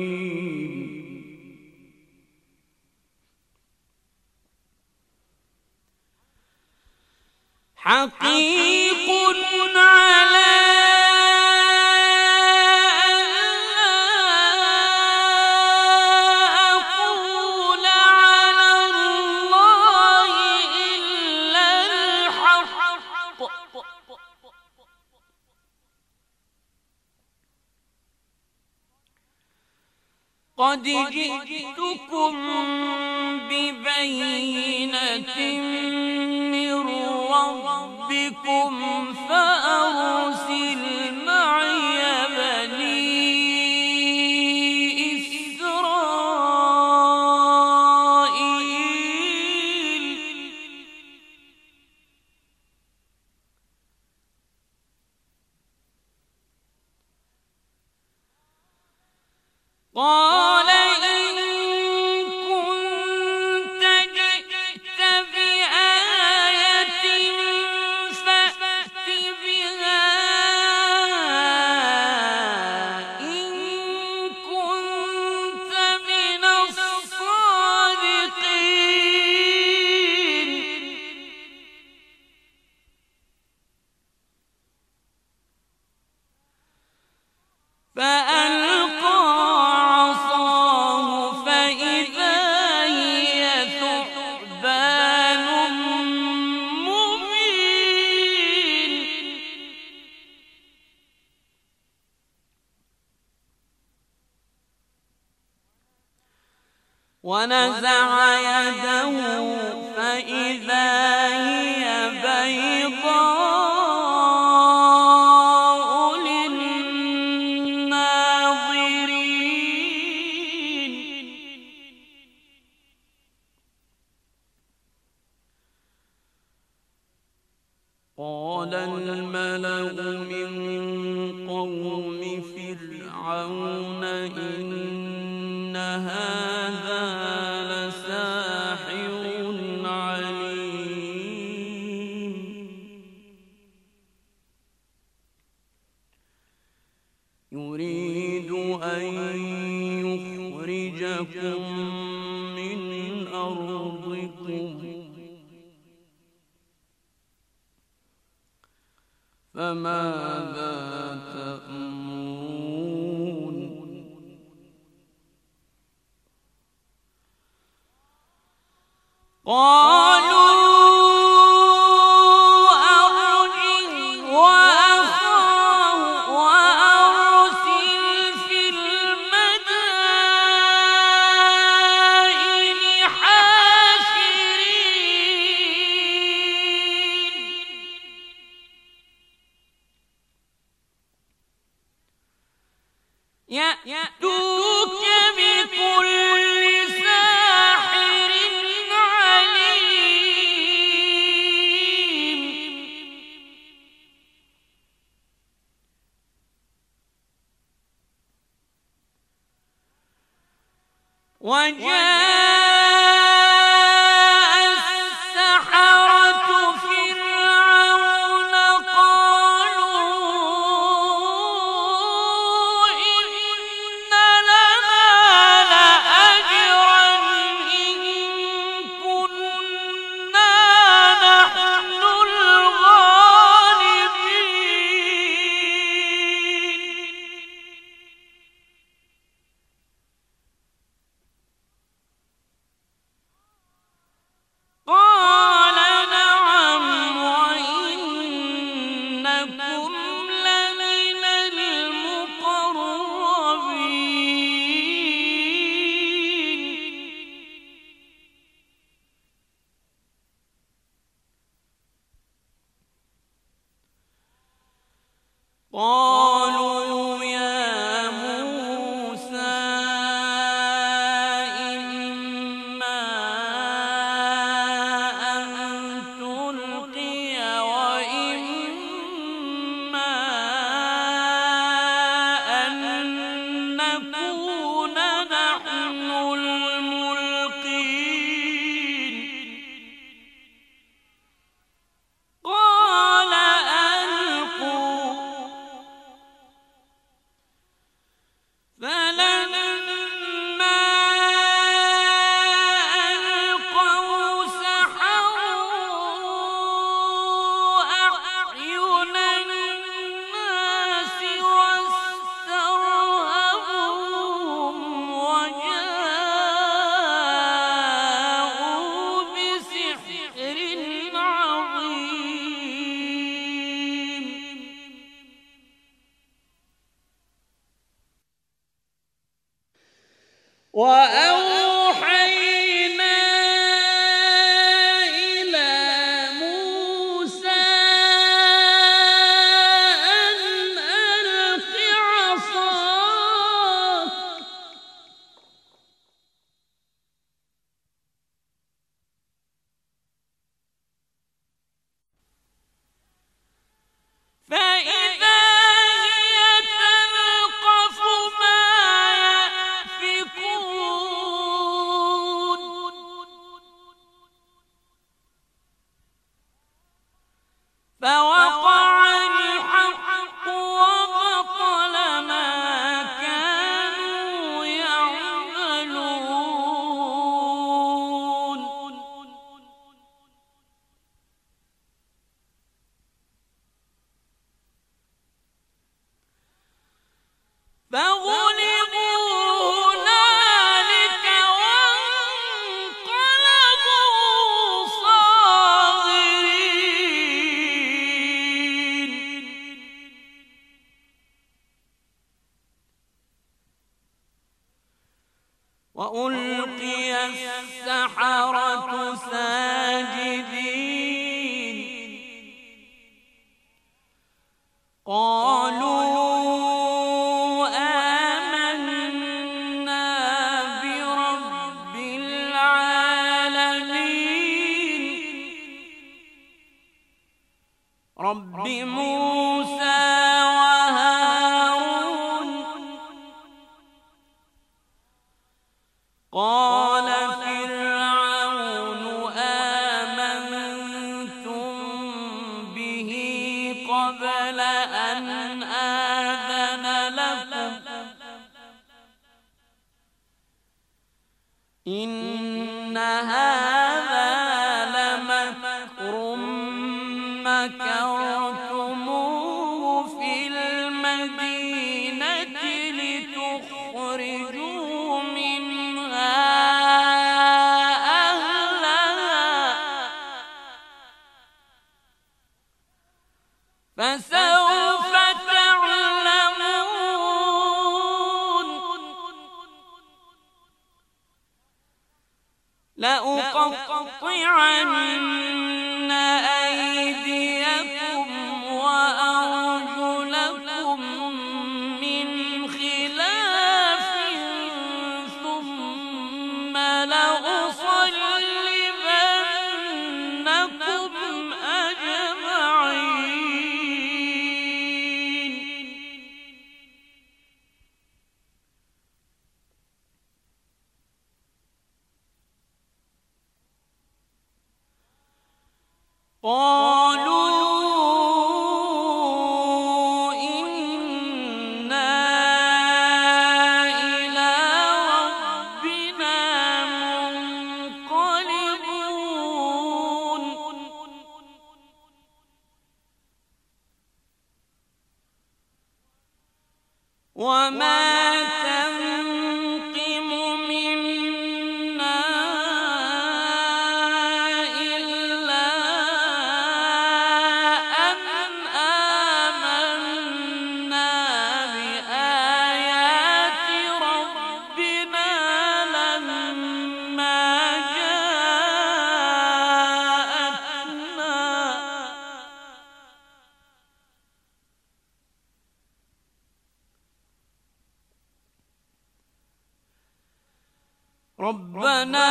حقيق على أن أقول على الله إلا الحق قد جئتكم ببينة من ربكم فأرسل معي بني إسرائيل قال إن كنت جئت بآية فأت بها إن كنت من الصادقين فألقى عصاه فإذا هي ثعبان مبين ونزع يده فإذا هي بيضاء للناظرين قال الملأ من قوم فرعون إن هذا لساحر عليم يريد أن يخرجكم من أرضكم فماذا تأمرون قالوا أرجه وأخاه وأرسل في المدائن حاشرين وألقي السحرة ساجدين قالوا آمنا برب العالمين رب موسى قال فرعون آمنتم به قبل أن آذن لكم إن هذا لمكر مكرتموه في المدينة لتخرجوا فسوف تعلمون لأقطعن أيديكم وأرجلكم من خلاف ثم لأصلبنكم أجمعين. قالوا إنا إلى ربنا منقلبون وما تنقم منا إلا أن آمنا بآيات ربنا لما جاءتنا ربنا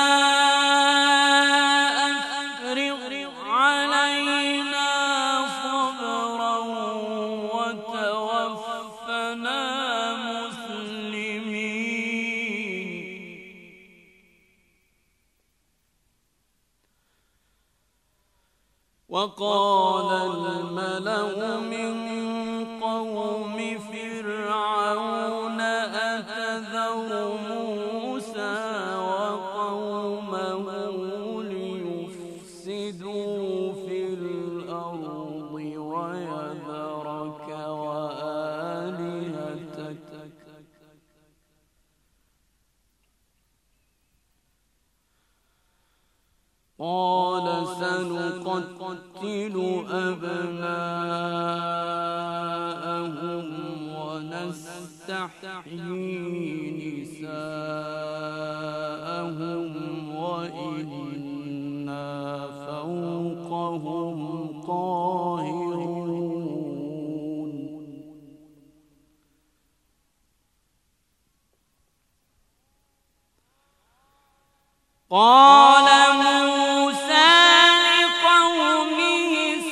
أفرغ علينا صبرا وتوفنا مسلمين وقال الملأ من قوم فرعون أتذر موسى وقومه ليفسدوا في الأرض ويذرك وآلهتك قال سنقتل أبناءهم ونستحيي نساءهم وإنا فوقهم قاهرون قال موسى لقومه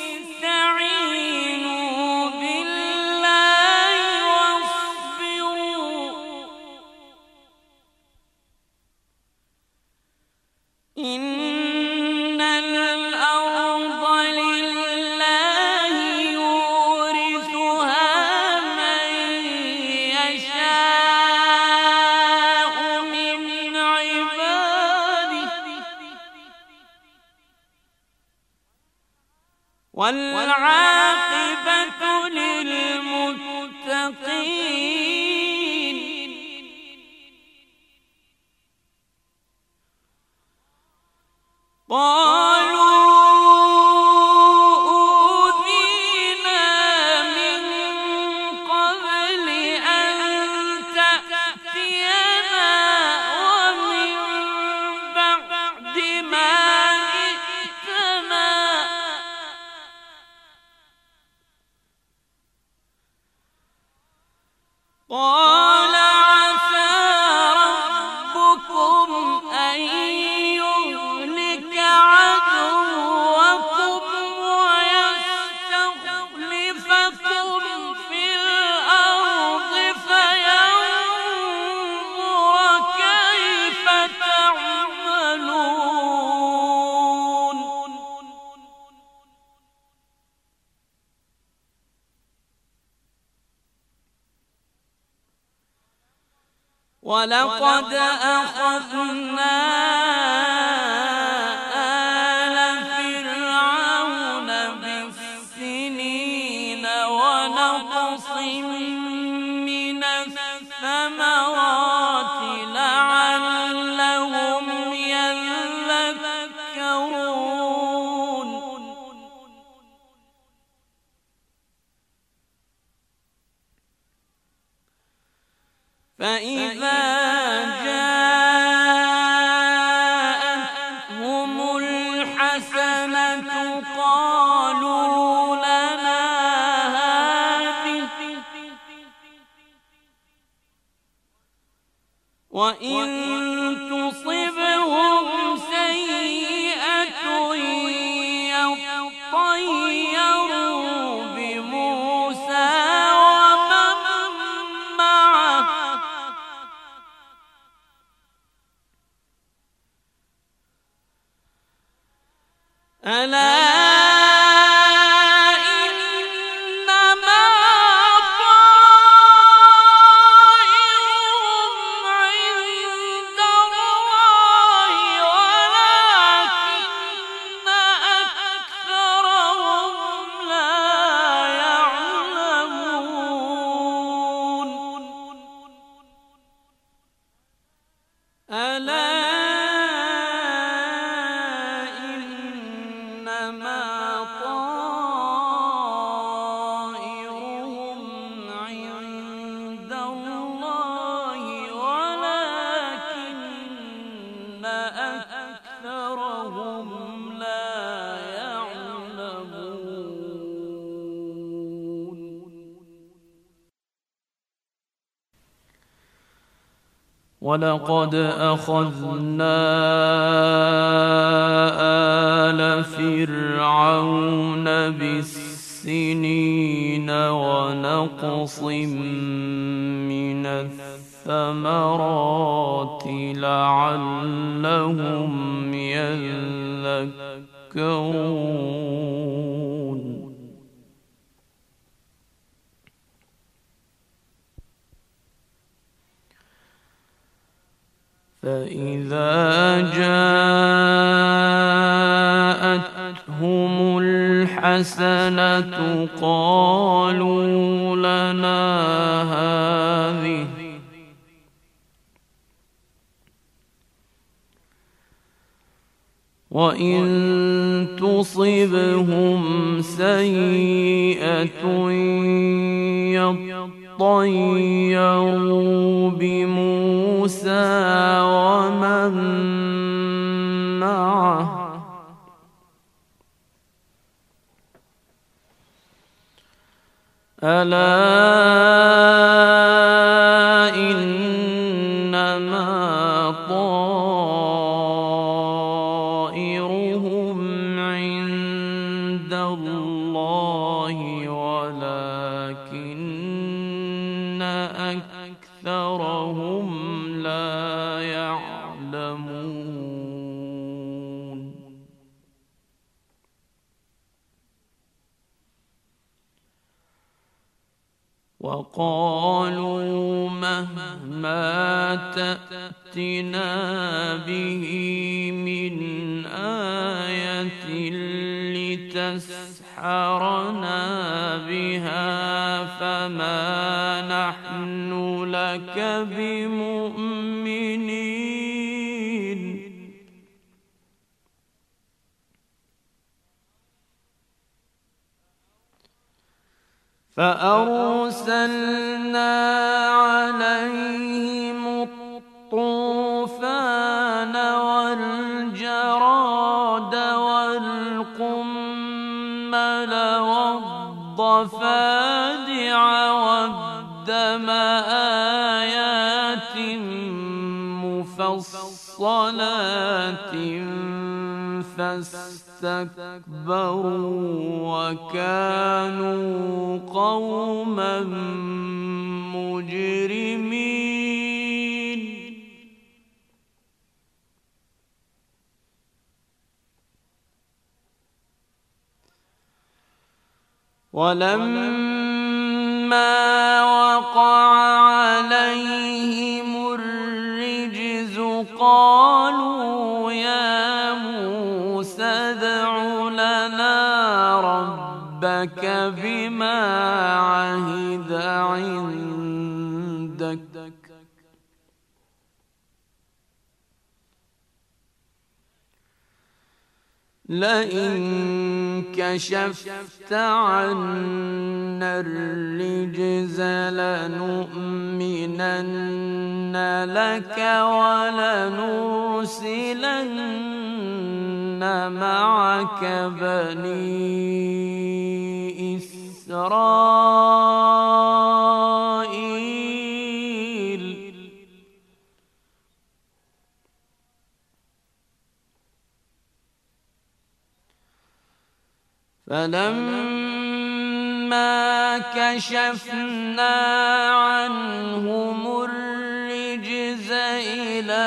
استعينوا بالله واصبروا إن الأرض لله يورثها من يشاء من عباده والعاقبة للمتقين قالوا أوذينا من قبل أن تأتينا ومن بعد ما جئتنا قال عسى ربكم أن يهلك عدوكم ويستخلفكم في الأرض فينظر كيف تعملون ولقد أخذنا آل فرعون بالسنين ونقص من الثمرات لعلهم يذكرون فإذا جاءتهم الحسنة قالوا لنا هذه وإن تصبهم سيئة يطيروا بموسى ومن معه ألا أكثرهم لا يعلمون. ولقد أخذنا آل فرعون بالسنين ونقص من الثمرات لعلهم يذكرون. فإذا جاءتهم الحسنة قالوا لنا هذه، وإن تصبهم سيئة يطيروا بموسى ومن معه، ألا إنما طائرهم عند الله ولكن أكثرهم لا يعلمون. وقالوا مهما تأتنا به من آية لتسحرنا بها فما نحن لك بمؤمنين. فأرسلنا عليهم الطوفان والجراد والقمل والضفادع والدم آيات مفصلات فاستكبروا وكانوا قوما مجرمين. ولما وقع عليهم الرجز قالوا يا موسى ادع لنا ربك بما عهد عندك لئن كشفت عنا الرجز لنؤمنن لك ولنرسلن معك بني إسرائيل. فلما كشفنا عنهم الرجز إلى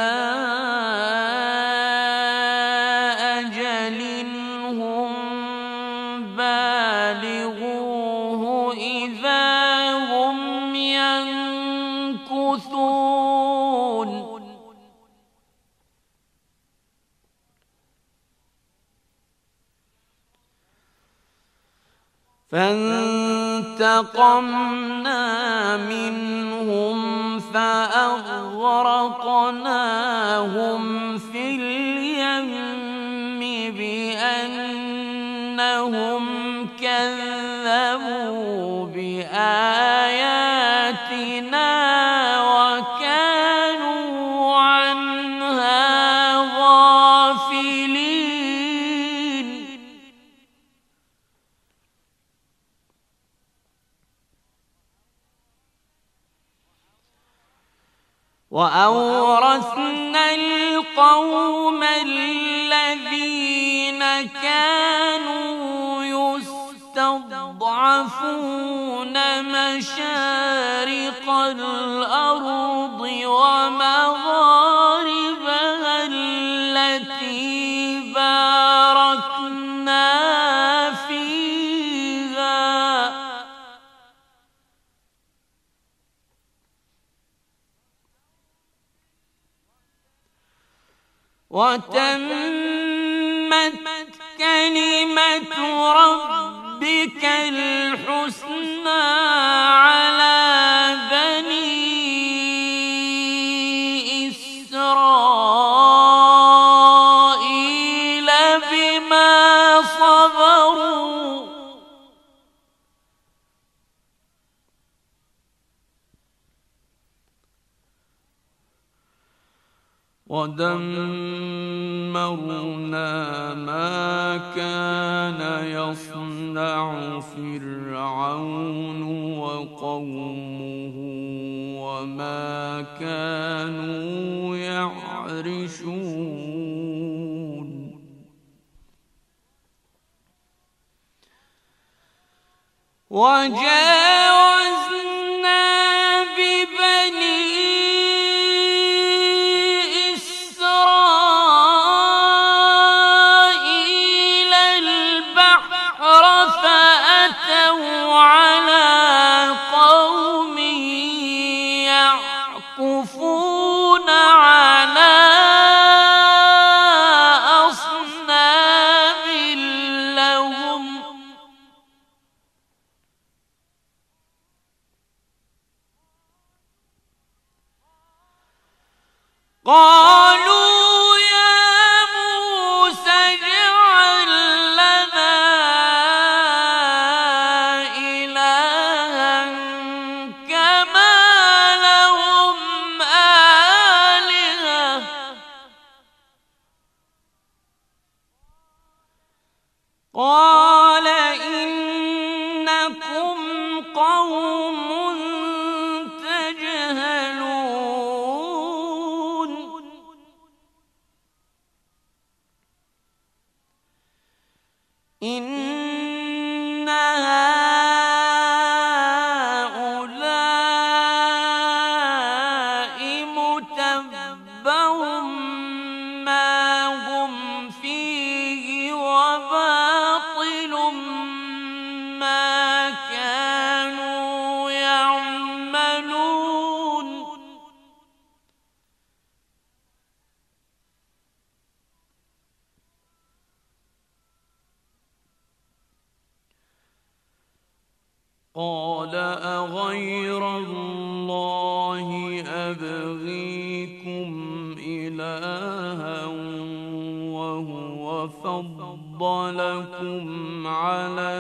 أجل هم بالغوه إذا هم ينكثون. فانتقمنا منهم فأغرقناهم في اليم بأنهم كذبوا بآياتنا وكانوا عنها غافلين. وأورثنا القوم الذين كانوا يستضعفون مشارق الأرض ومغاربها التي باركنا فيها وتمت كلمة ربك الحسنى على بني إسرائيل بما صبروا ودمرنا ما كان يصنع فرعون وقومه وما كانوا يعرشون وجاوزنا ببني إسرائيل البحر فأتوا على قوم يعكفون على أصنام لهم قالوا يا موسى اجعل لنا إلها كما لهم آلهة قال إنكم قوم تجهلون إن هؤلاء متبر ما هم فيه وباطل ما كانوا يعملون قال أغير الله أبغيكم إلها وهو فضلكم على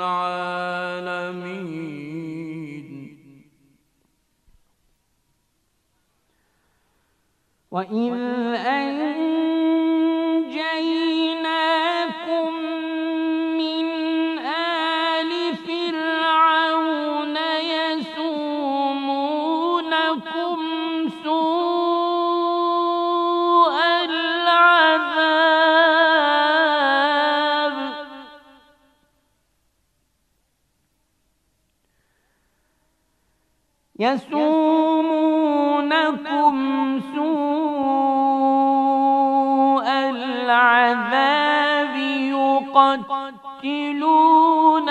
العالمين وإذ أنجيناكم من آل فرعون يسومونكم سوء العذاب يقتلون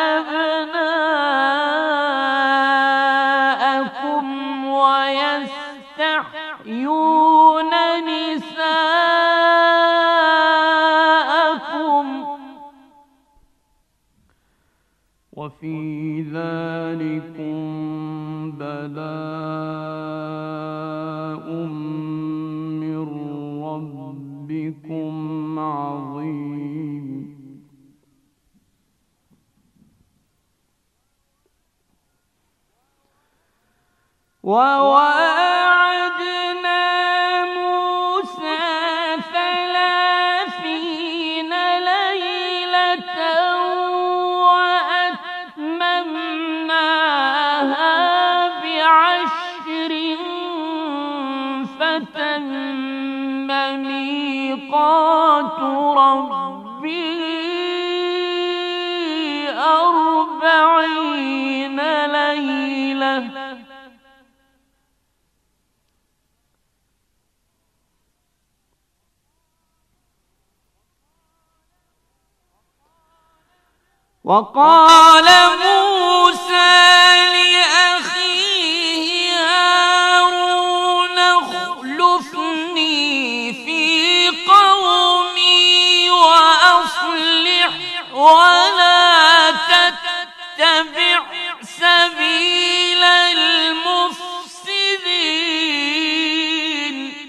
أبناءكم ويستحيون نساءكم وفي ذلكم بلاء من ربكم عظيم وواعدنا موسى 30 ليلة وأتممناها ب10 ميقات ربه 40 ليلة وقال موسى لأخيه هارون اخلفني في قومي وأصلح ولا تتبع سبيل المفسدين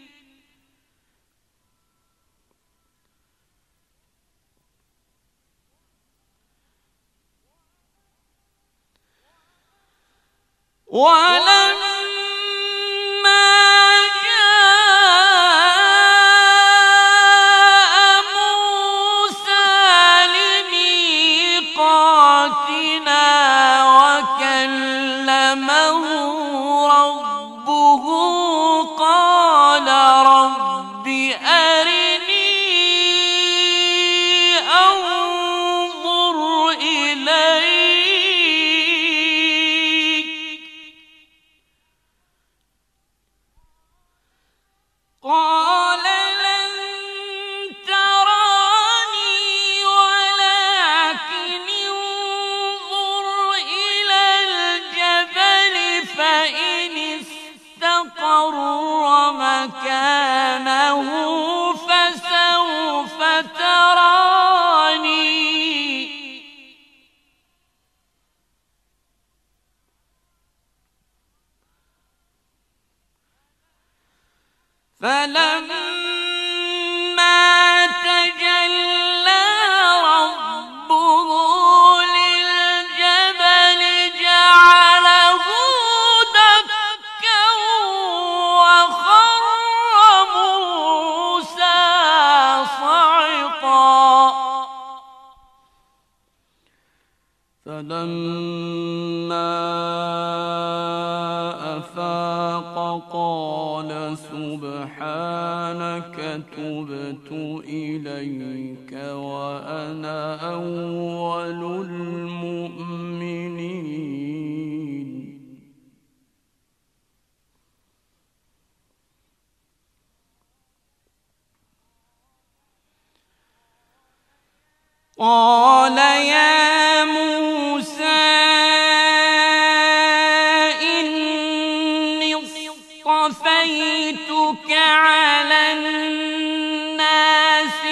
ولما جاء موسى لميقاتنا وكلمه ربه قال رب أرني أنظر إليك قال لن تراني ولكن انظر إلى الجبل فإن استقر مكانه فسوف تراني فلما تجلى ربه للجبل جعله دكا وخر موسى صعقا فلما أفاق قال سبحانك تبت إليك وأنا أول المؤمنين قال يا موسى إني اصطفيتك على الناس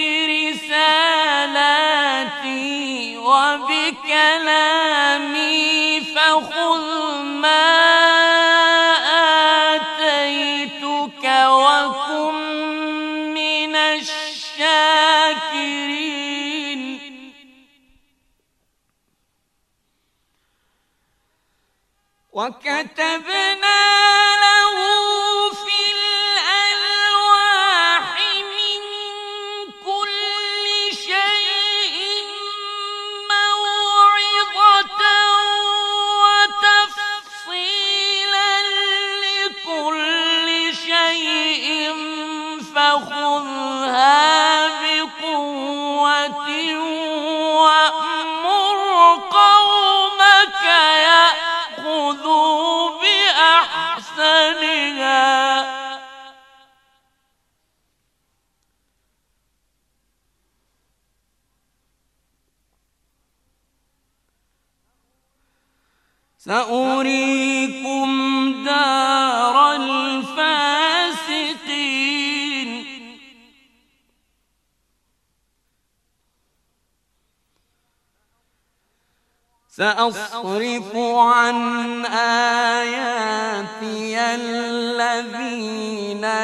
برسالاتي وبكلامي فخذ ما آتيتك وكن من الشاكرين وكتبنا له في الألواح من كل شيء موعظة وتفصيلا لكل شيء فخذها بقوة وأمر قومك يأخذوا بأحسنها سأريكم دار الفاسقين سأصرف عن آياتي الذين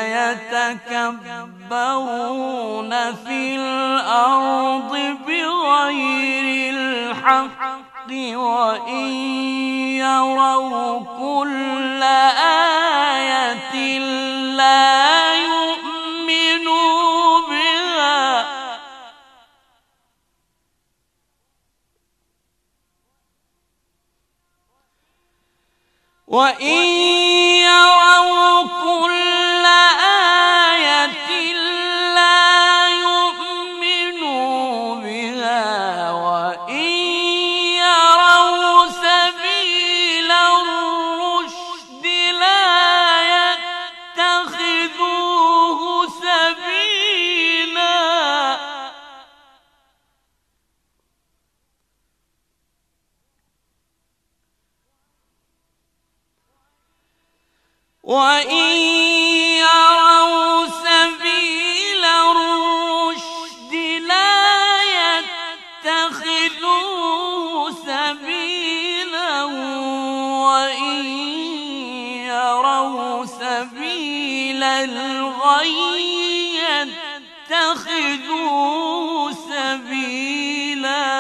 يتكبرون في الأرض بغير الحق وإن يروا كل آية لا يؤمنوا بها وإن يروا كل آية وإن يروا سبيل الرشد لا يتخذوه سبيلا وإن يروا سبيل الغي يتخذوه سبيلا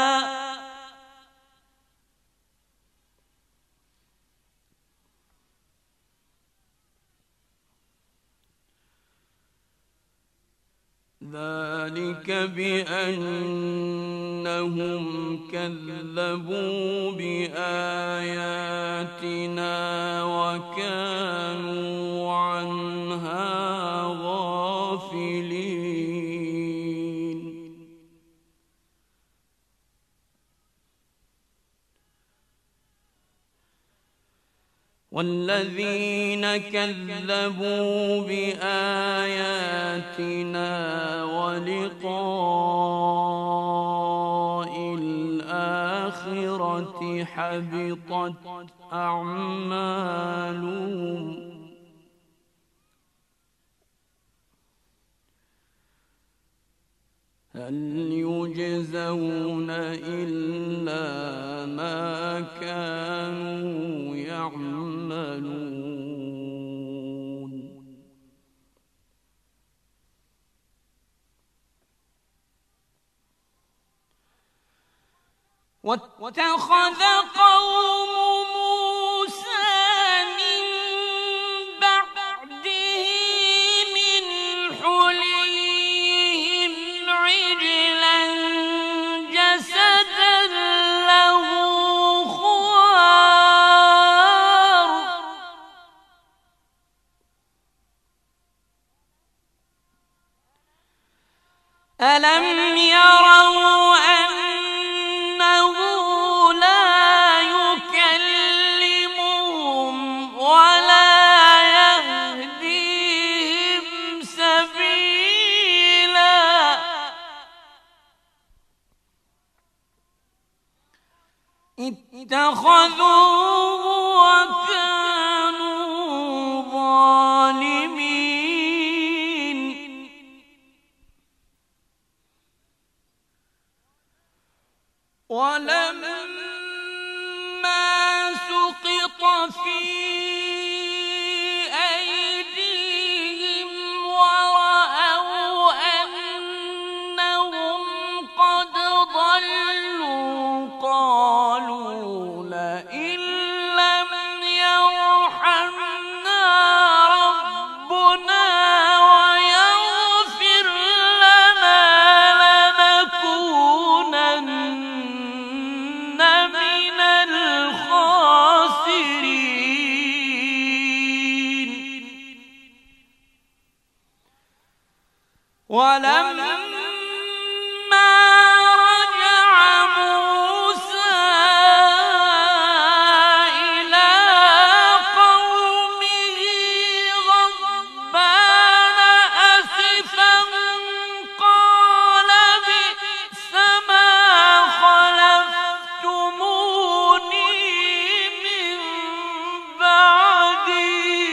ذلك بأنهم كذبوا بآياتنا وكانوا عنها غافلين والذين كذبوا بآياتنا ولقاء الآخرة حبطت أعمالهم هل يجزون إلا ما كانوا يعملون واتخذ قوم موسى من بعده من حليهم عجلا جسدا له خوار ألم يروا أنه لا يكلمهم ولا يهديهم سبيلا اتخذوه وكانوا ظالمين ولما سقط في أيديهم ورأوا أنهم قد ضلوا قالوا لئن لم يرحمنا ربنا ويغفر لنا لنكونن من الخاسرين ولما رجع موسى إلى قومه غضبان أسفا قال بئس ما خلفتموني من بعدي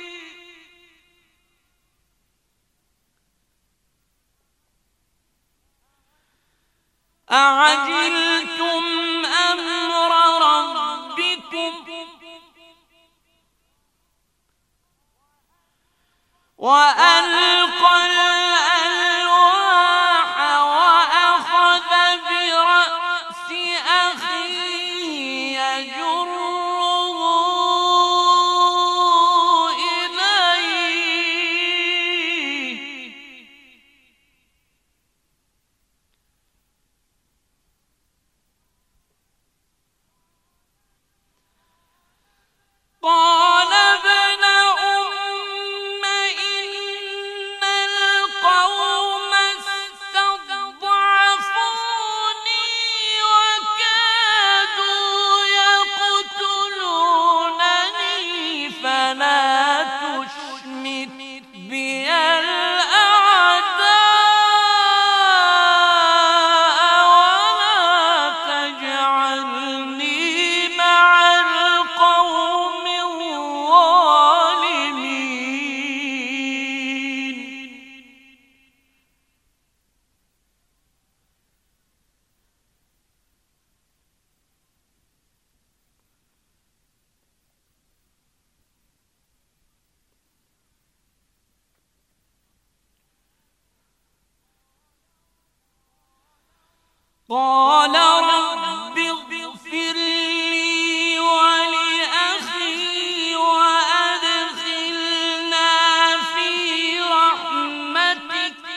أعجلتم أمر ربكم وألقى الألواح وأخذ برأس أخيه يجره إليه قال رب اغفر لي ولأخي وأدخلنا في رحمتك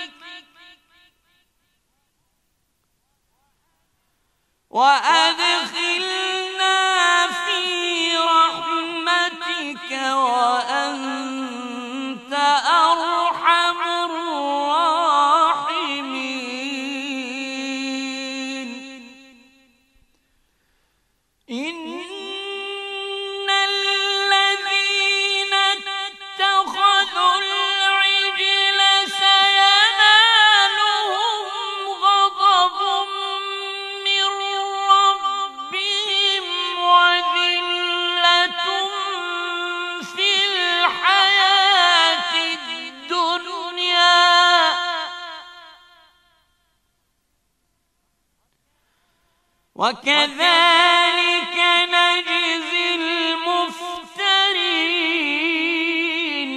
وأنت أرحم الراحمين. إن الذين اتخذوا العجل سينالهم غضب من ربهم وذلة في الحياة الدنيا وكذلك نجزي المفترين.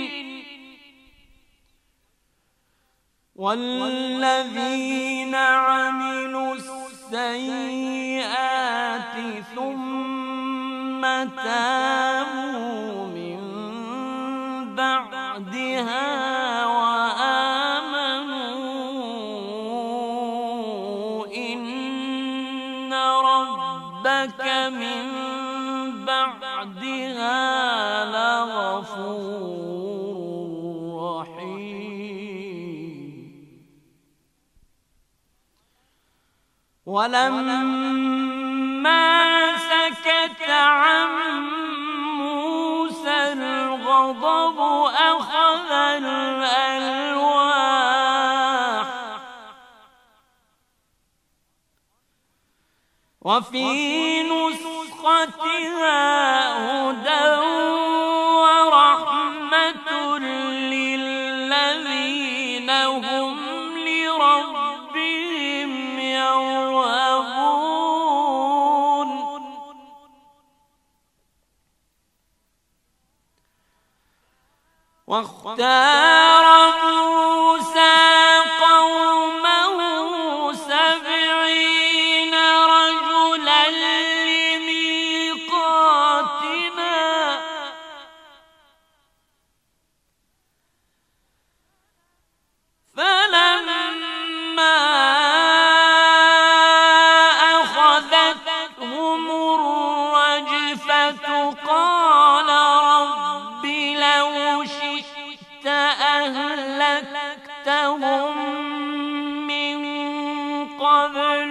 والذين عملوا السيئات ثم تابوا من بعدها وآمنوا إن ربك من بعدها لغفور رحيم. ولما سكت عن موسى الغضب أخذ الألواح وفي نسختها هدى ورحمة للذين هم لربهم يرهبون. واختار موسى قومه 70 رجلا لميقاتنا فلما أخذتهم الرجفة قال رب لو شئت أهلكتهم من قبل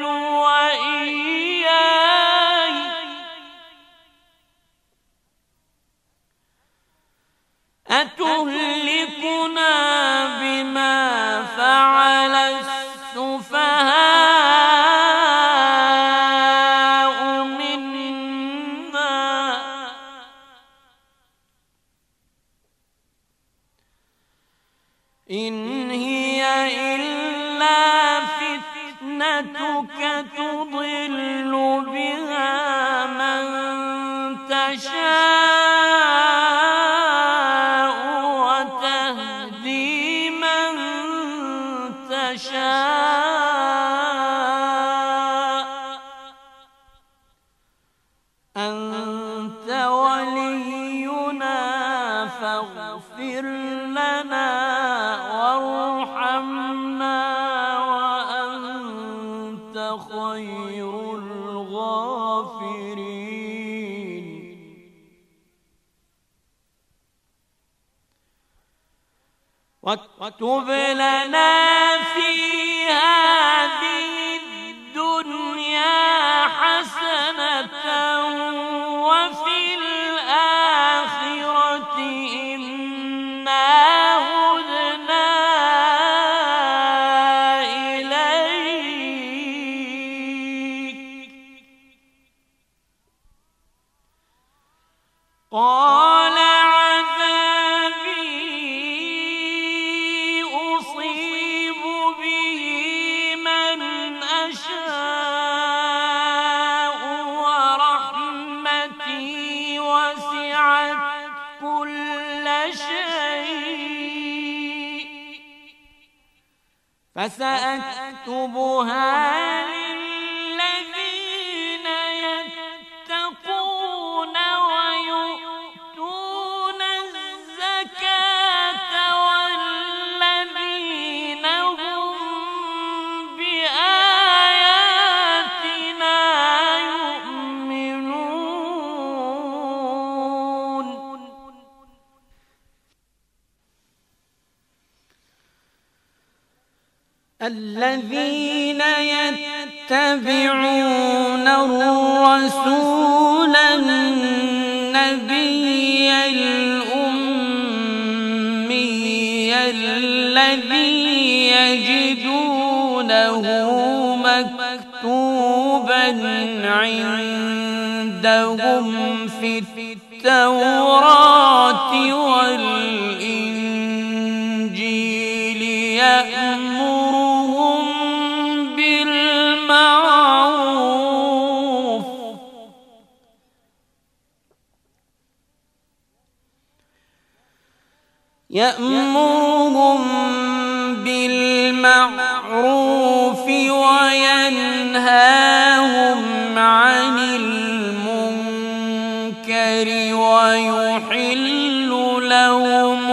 وإياي أتهلكنا بما فعل السفهاء منا إن هي إلا فتنتك تضل بها من تشاء وتهدي من تشاء أنت ولينا فاغفر لنا وارحمنا وأنت خير الغافرين. واكتب لنا في هذه الدنيا حسنة وفي الآخرة إنا هدنا إليك. قال عذابي أصيب به من أشاء ورحمتي وسعت كل شيء فسأكتبها الذين يتبعون الرسول النبي الأمي الذي يجدونه مكتوبا عندهم في التوراة والإنجيل يأمرهم بالمعروف وينهاهم عن المنكر ويحل لهم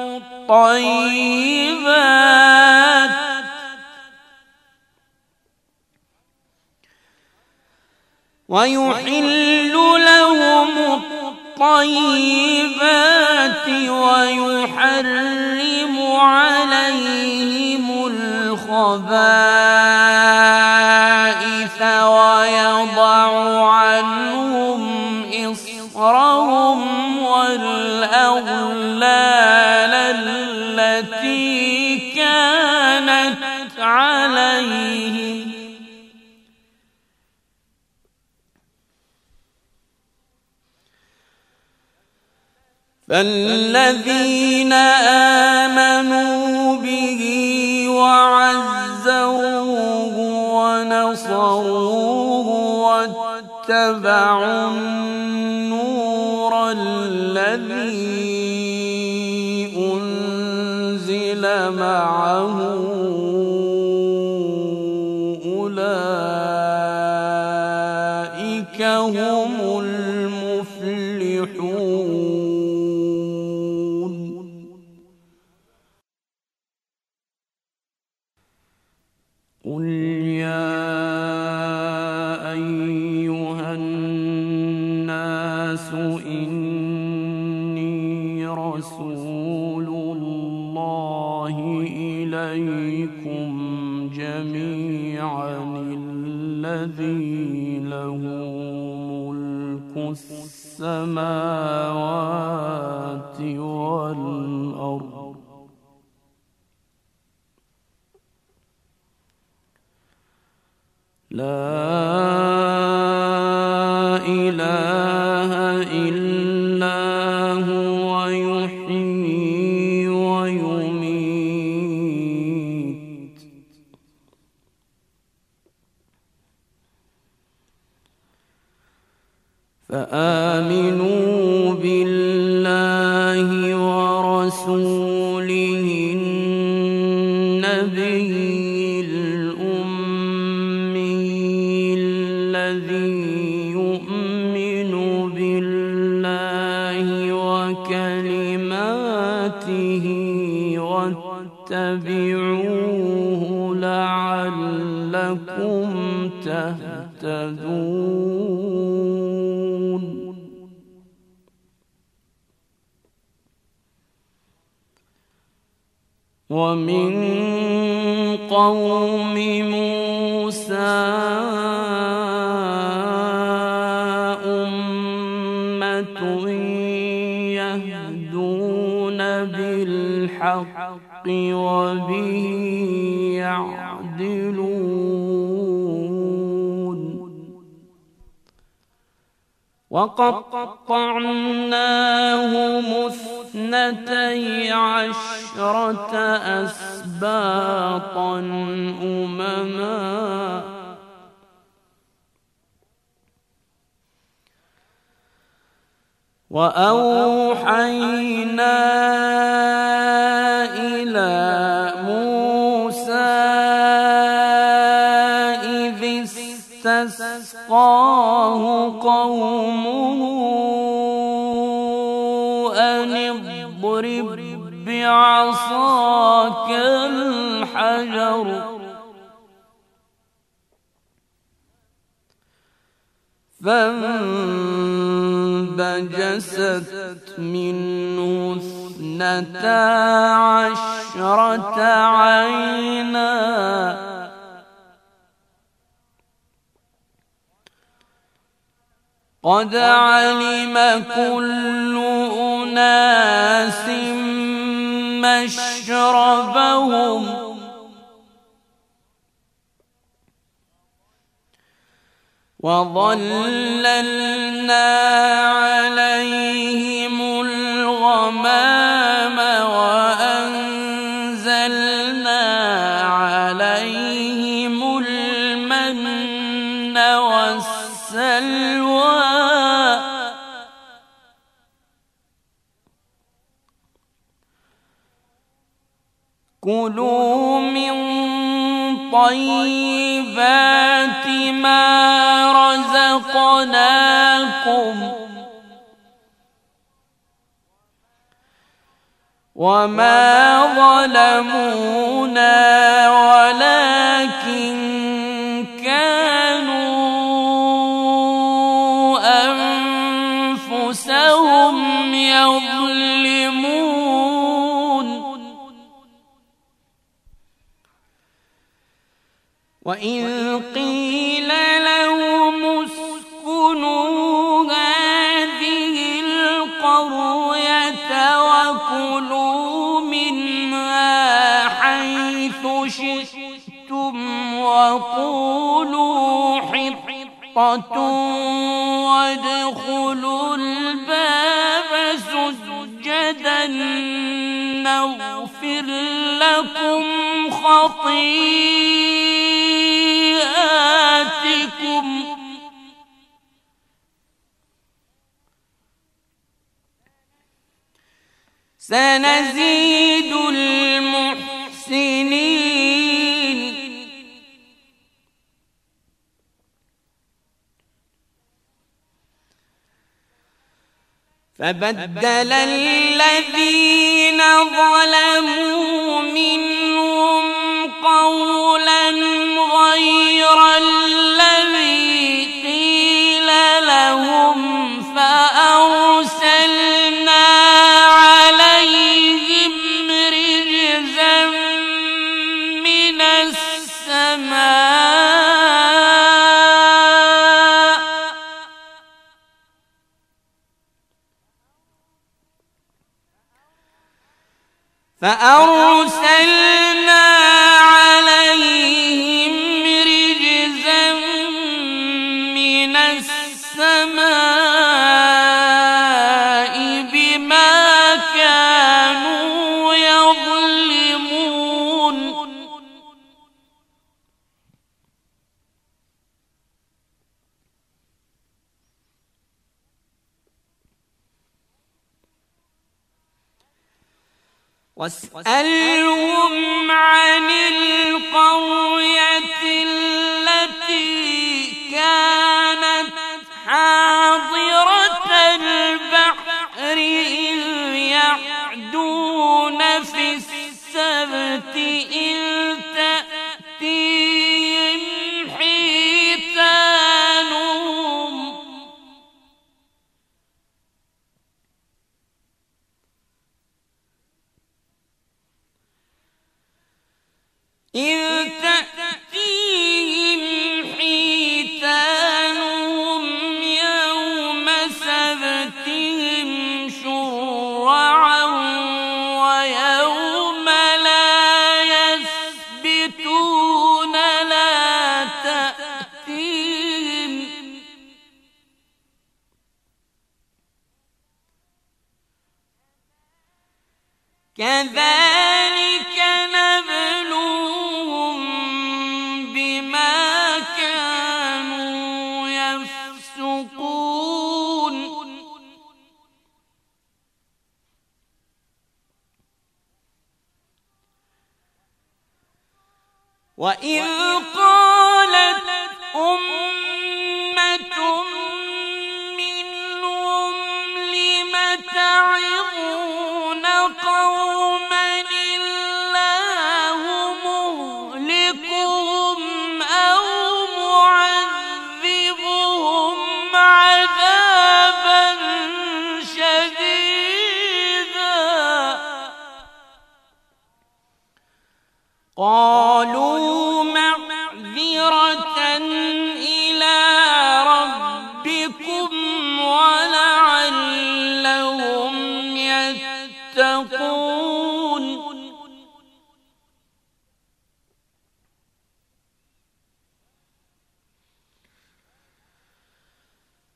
الطيبات ويحرم عليهم الخبائث ويضع عنهم إصرهم والأغلال التي كانت عليهم فالذين آمنوا به وعزروه ونصروه واتبعوا النور الذي أنزل معه أولئك هم المفلحون. قل يا أيها الناس إني رسول الله إليكم جميعا الذي له ملك السماوات والأرض لا إله إلا هو يحيي ويميت فآمنوا بالله ورسوله النبي واتبعوه لعلكم تهتدون. ومن قوم موسى أمة يهدون بالحق وبه يعدلون وقطعناهم 12 أسباطا أمما وأوحينا إلى موسى إذ استسقاه قومه أن اضرب بعصاك الحجر فانبجست منه 12 عينا قد علم كل أناس مشربهم وظللنا عليهم الغمام وأنزلنا عليهم المن والسلوى كلوا من طيبات ما رزقناكم وما ظلمونا ولكن كانوا أنفسهم يظلمون وإذ قيل لهم اسكنوا هذه القرية وكلوا منها حيث شئتم وقولوا حطة وادخلوا الباب سجدا نغفر لكم خطيئاتكم سنزيد المحسنين فبدل الذين ظلموا منهم قولا غير الذي قيل لهم فأرسلنا عليهم رجزا من السماء بما كانوا يظلمون واسألهم عن القرية التي كانت حاضرة البحر إذ يعدون في السبت إذ تأتيهم حيتانهم يوم سبتهم شرعا ويوم لا يسبتون لا تأتيهم كذلك نبلوهم بما كانوا يفسقون وإذ قالت أمة منهم لم تعظون قوما الله مهلكهم أو معذبهم عذابا شديدا قالوا معذرة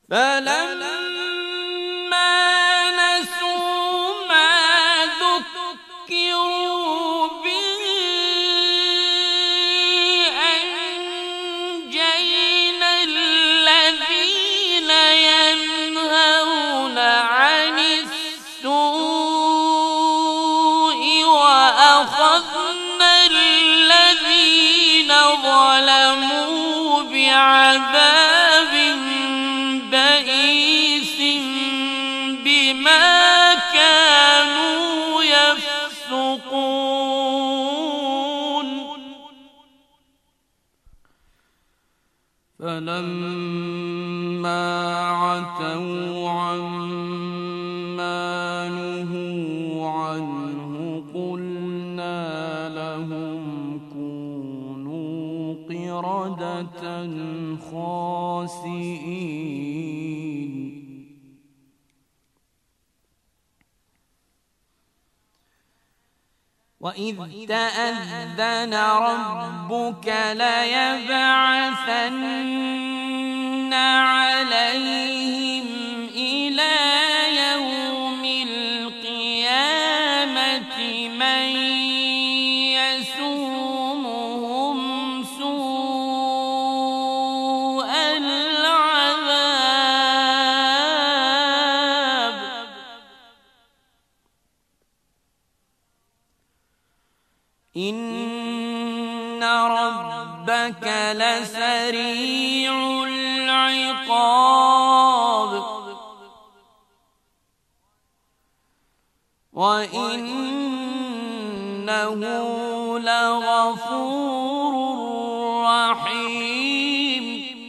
فلما نسوا ما ذكروا به أنجينا الذين ينهون عن السوء وأخذنا الذين ظلموا بعذاب بئيس بما كانوا يفسقون فلما عتوا عما نهوا عنه قلنا لهم كونوا قردة خاسئين وإذ تأذن ربك ليبعثن عليهم إلى يوم القيامة من يسومهم سوء العذاب إن ربك لسريع العقاب وإنه لغفور رحيم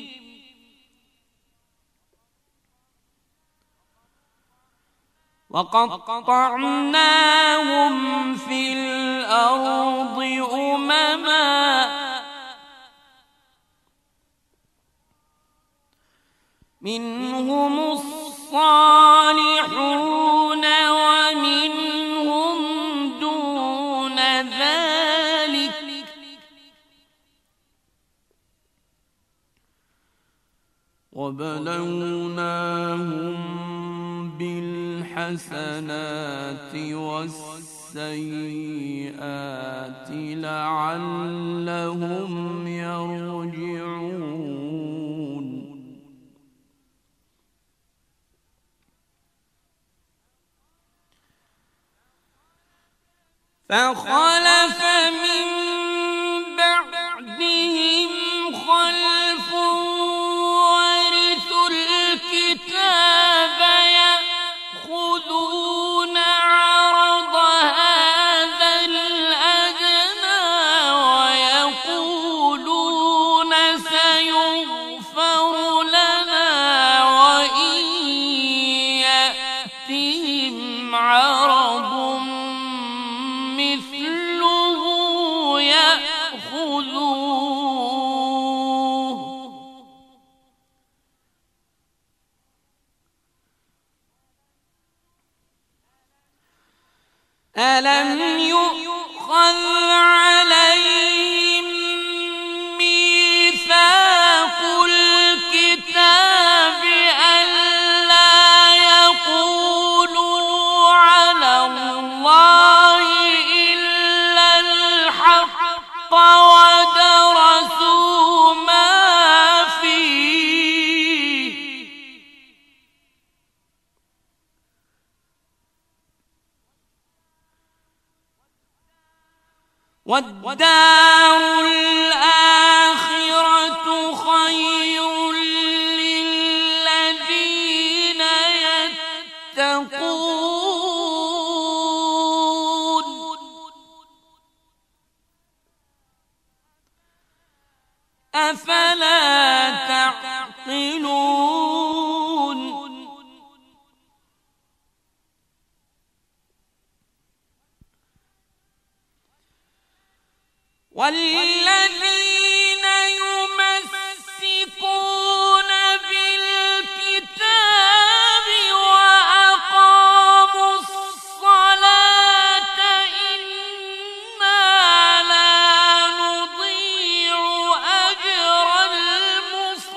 وقطعناهم في الأرض أمما منهم الصالحون ومنهم دون ذلك وبلوناهم بالحسنات والسيئات لعلهم يرجعون فخلف من بعدهم خلف ورثوا الكتاب يأخذون عرض هذا الأدنى ويقولون سيغفر لنا وإن يأتهم عرض مثله يأخذوه ألم يؤخذ عليهم ميثاق الكتاب ألا يقولوا على الله إلا الحق ودرسوا ما فيه والدار الآخرة خير للذين يتقون أفلا تعقلون والذين يمسكون بالكتاب وأقاموا الصلاة إنا لا نضيع أجر المسلمين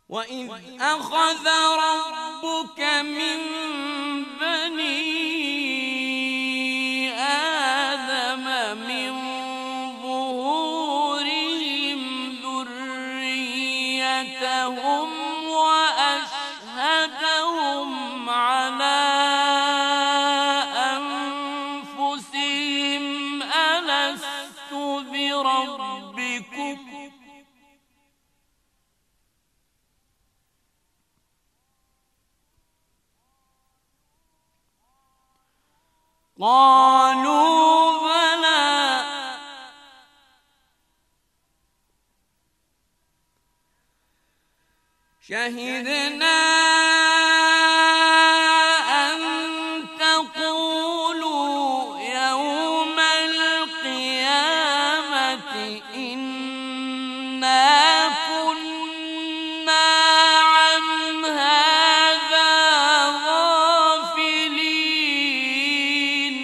وإذ أخذ ربك من بني آدم من ظهورهم ذريتهم وأشهدهم على أنفسهم ألست بربكم قالوا بلى شهدنا أن تقولوا يوم القيامة إنا كنا عن هذا غافلين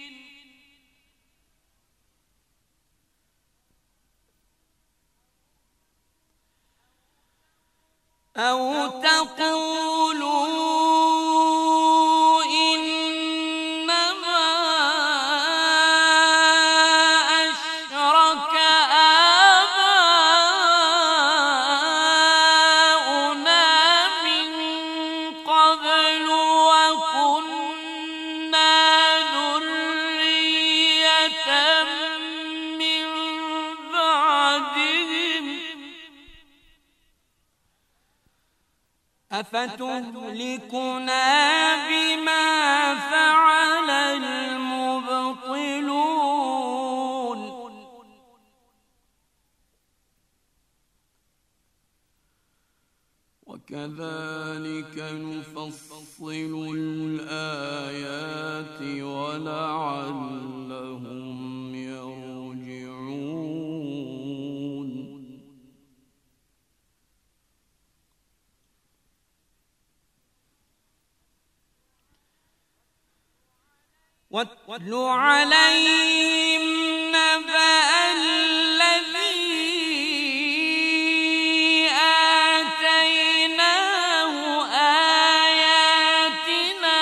أو تقولوا إنما أشرك آباؤنا من قبل وكنا ذرية من بعدهم أفتهلكنا بما فعل المبطلون وكذلك نفصل الآيات ولعلهم يرجعون واتل عليهم نبأ الذي آتيناه آياتنا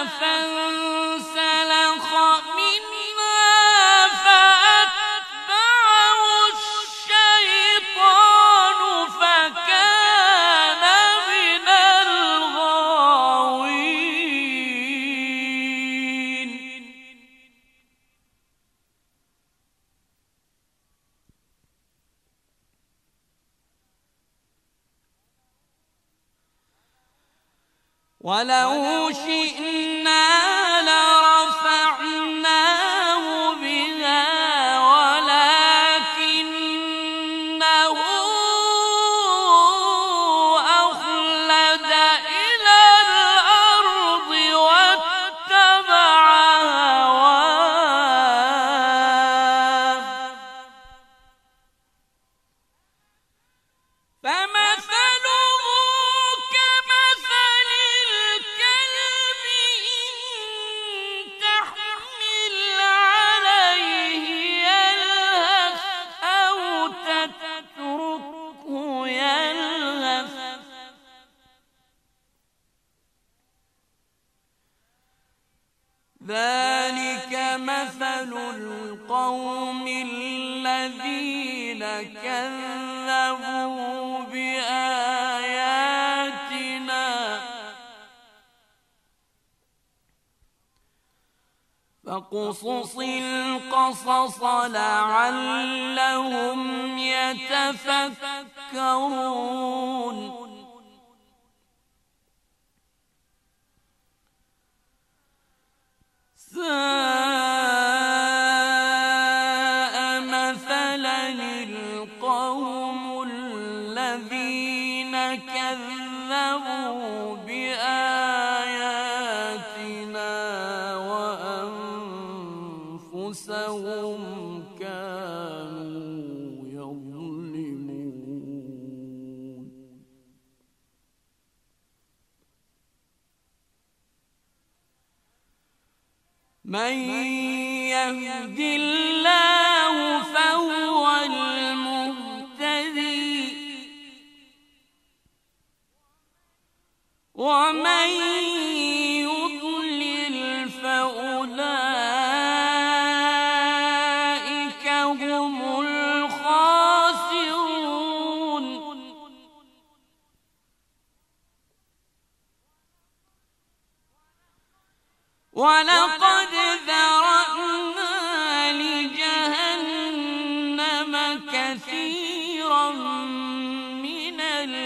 فانسلخ منها فأتبعه الشيطان فكان من الغاوين ولو شئنا لرفعناه بها ولكنه أخلد إلى الأرض واتبع هواه فمثله كمثل الكلب إن تحمل عليه يلهث أو تتركه يلهث ذلك مثل القوم الذين كذبوا بآياتنا فاقصص القصص لعلهم يتفكرون ساء مثلا القوم الذين كذبوا بآياتنا وأنفسهم كانوا يظلمون من يهد الله فهو المهتدي ومن يضلل فأولئك هم الخاسرون ولقد ذرأنا لجهنم كثيرا من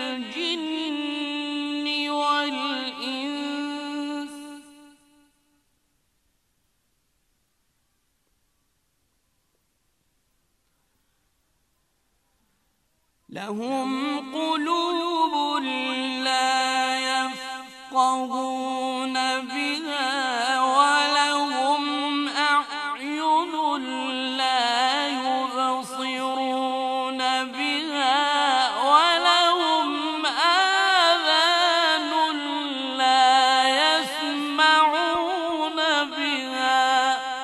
الجن والإنس لهم قلوب لا يفقهون بها ولهم أعين لا يبصرون بها ولهم آذان لا يسمعون بها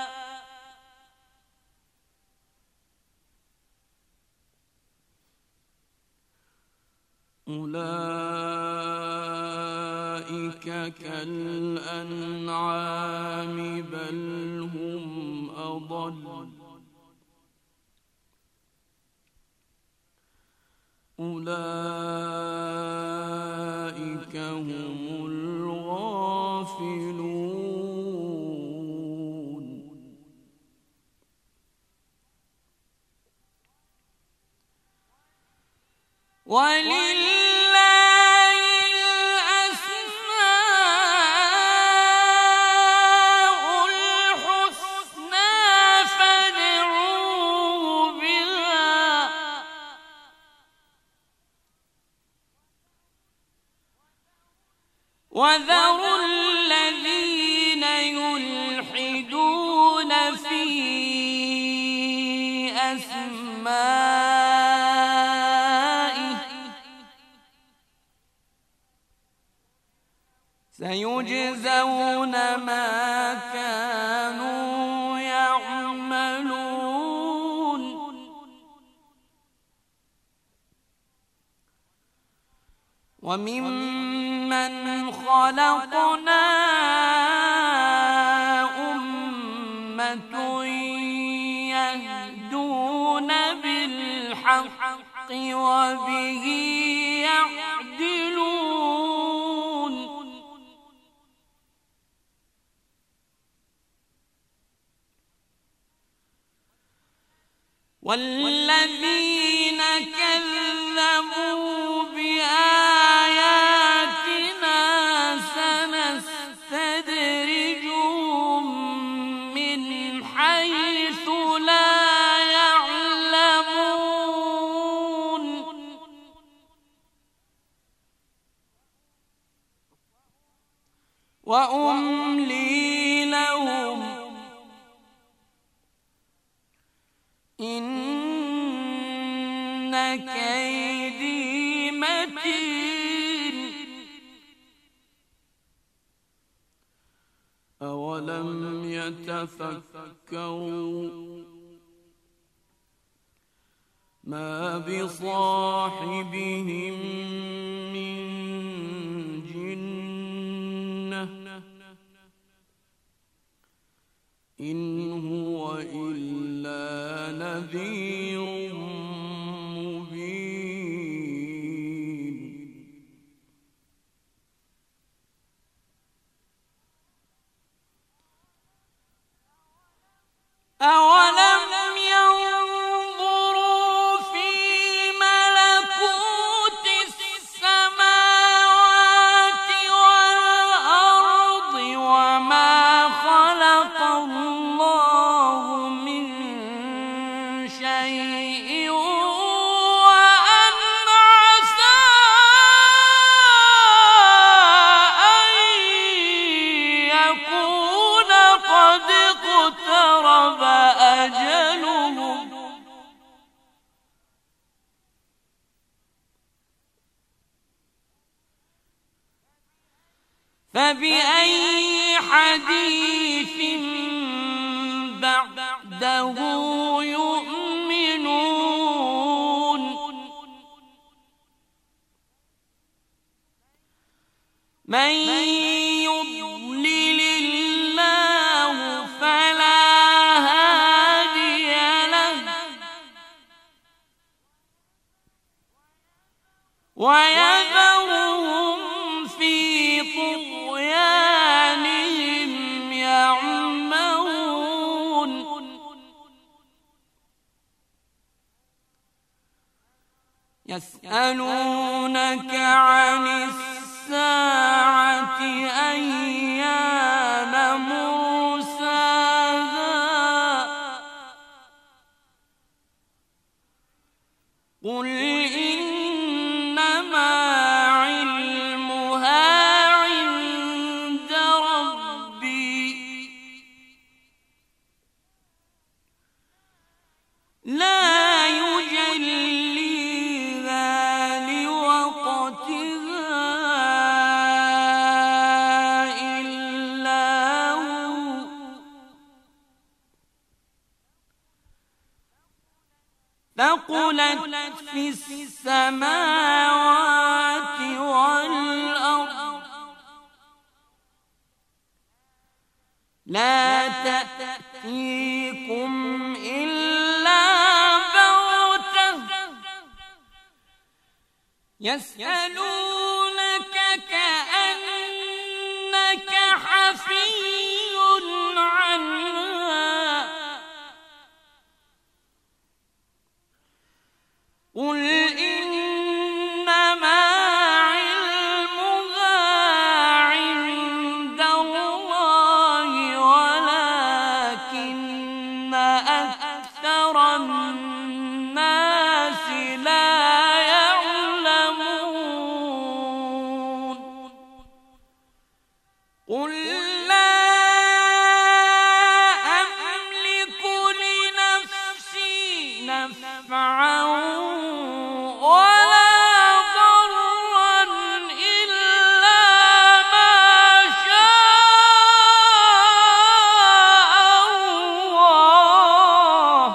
أولئك كالأنعام بل هم أضل أولئك هم الغافلون ولله الأسماء الحسنى فادعوه بها وذروا الذين يلحدون في أسمائه سيجزون ما كانوا يعملون وممن خلقنا أمة يهدون بالحق وبه يعدلون والذين كذبوا بآياتنا سنستدرجهم من حيث لا يعلمون وأملي لهم إن كيدي متين أولم يتفكروا ما بصاحبهم من جنة إن هو إلا نذير مبين أولم ينظروا في ملكوت السماوات والأرض وما خلق الله من شيء وأن عسى أن يكون قد اقترب أجلهم فبأي حديث بعده يؤمنون من يضلل الله فلا هادي له ويذرهم في طغيانهم يعمهون يسألونك عن الساعة أيان مرساها قل إنما علمها عند ربي لا يجليها لوقتها إلا هو ثقلت في السماوات والأرض لا تأتيكم إلا بغتة يسألونك كأنك حفي عنها قل إنما علمها عند الله ولكن أكثر الناس لا يعلمون قل لا أملك لنفسي نفعا ولا ضرا إلا ما شاء الله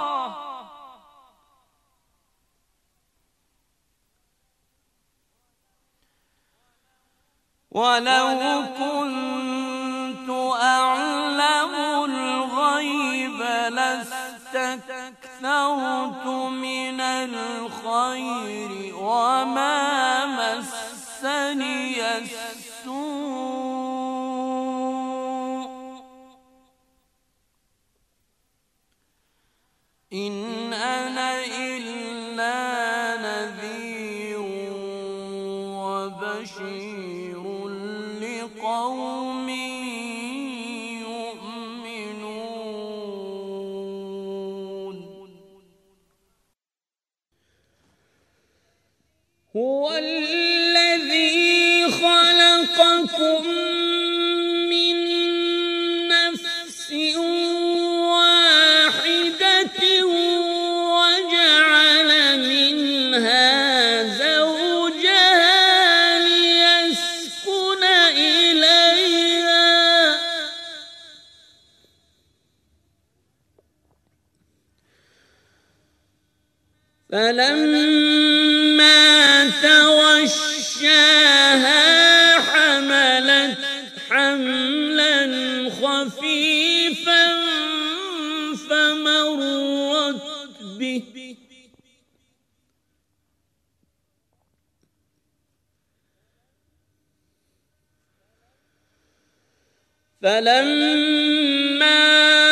ولو كنت أعلم الغيب لاستكثرت من الخير وما مسني السوء إن أنا إلا نذير وبشير لقوم يؤمنون هو الذي خلقكم من نفس واحدة وجعل منها زوجها ليسكن إليها فلما توشاها حملت حملا خفيفا فمرت به فلما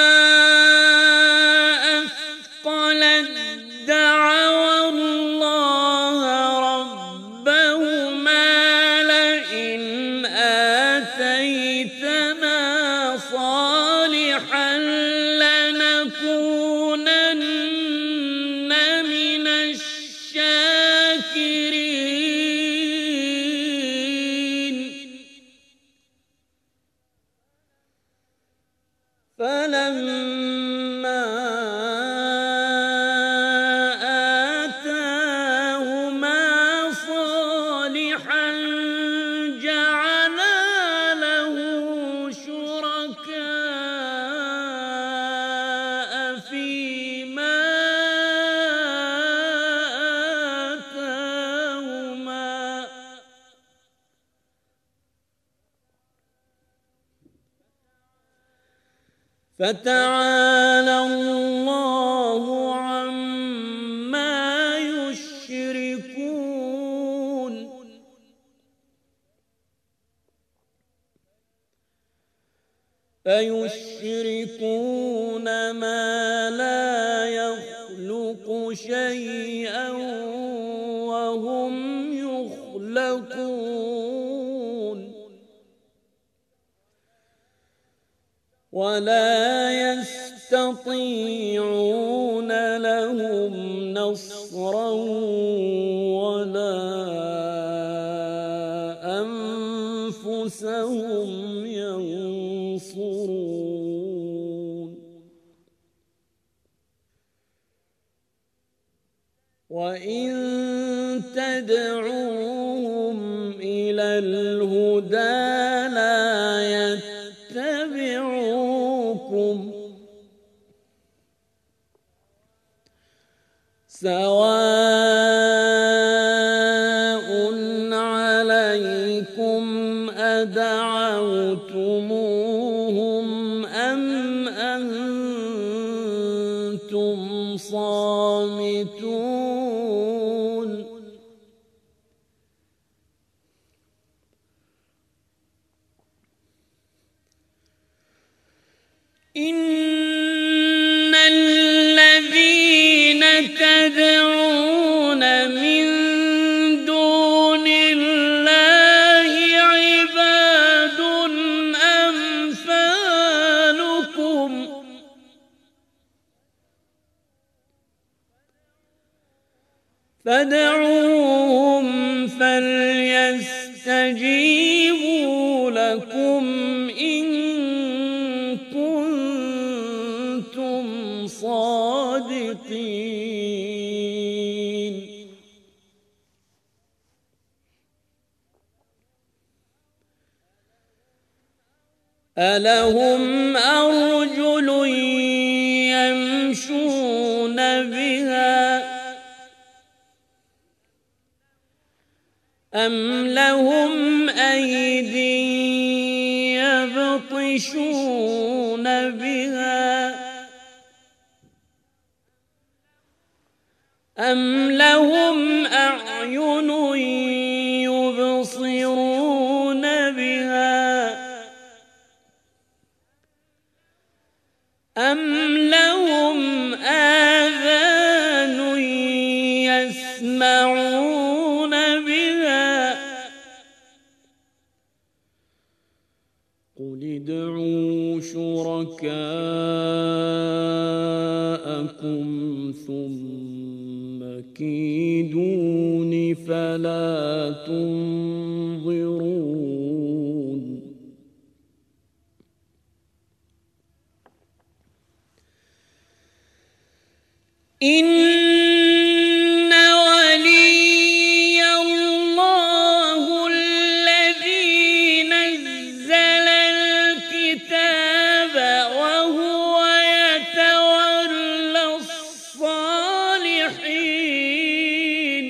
أثقلت دعوا الله ربهما لئن آتيتنا صالحا لنكونن من الشاكرين فتعالى الله عما يشركون فيشركون ما لا يخلق شيئا وهم يخلقون ولا يستطيعون لهم نصرا ولا أنفسهم ينصرون وإن تدعوهم إلى الهدى لا يتبعوكم سواء عليكم أدعوتموهم أم أنتم صامتون إن الذين تدعون من دون الله عباد أمثالكم فادعوهم فليستجيبوا لكم إن كنتم صادقين ألهم أرجل يمشون بها أم لهم أيدي يبطشون بها أم لهم أعين يبصرون بها أم لهم آذان يسمعون بها قل ادعوا شركاءكم ثم كيدون فلا تنظرون إن ولي الله الذي نزل الكتاب وهو يتولى الصالحين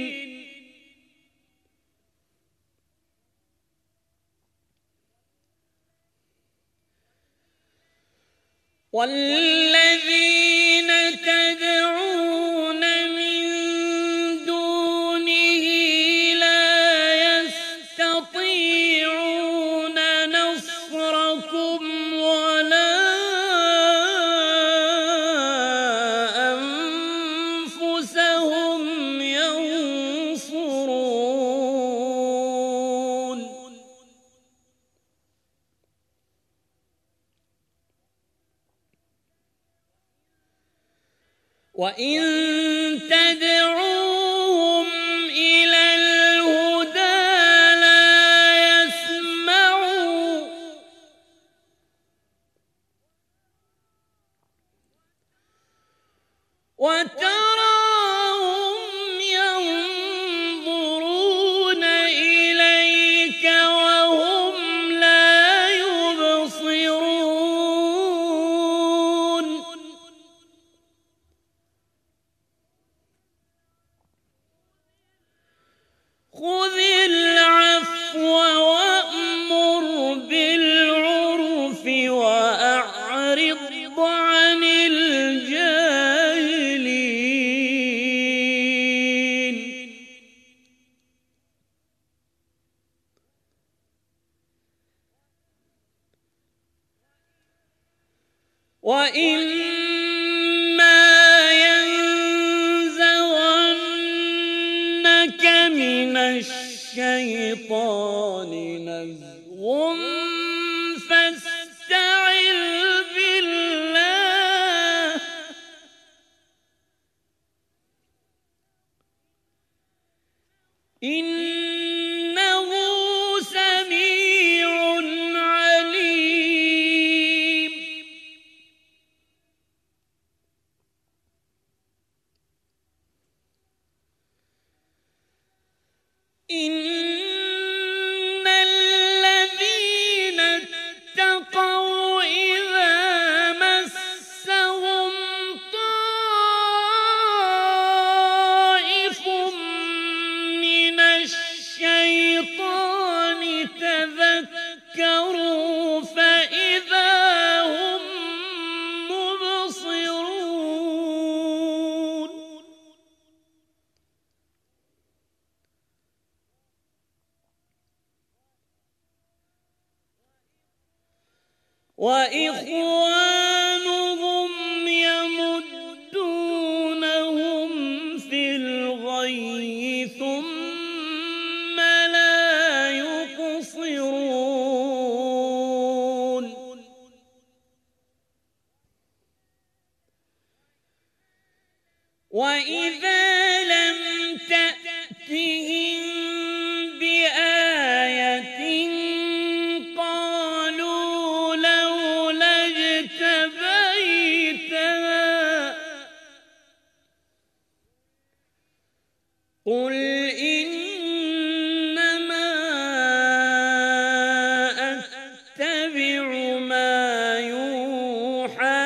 والذين تدعون من دونه لا يستطيعون نصركم ولا أنفسهم ينصرون وإن تدعوهم إلى الهدى لا يسمعوا وتراهم ينظرون إليك وهم لا يبصرون وإما ينزغنك من الشيطان نزغ فاستعذ بالله إنه سميع عليم إن الذين اتقوا إذا مسهم طائف من الشيطان تذكروا فإذا هم مبصرون وإخوانهم يمدونهم في الغي ثم لا يقصرون وإذا لم تأتهم بآية قالوا لولا اجتبيتها قل إنما أتبع ما يوحى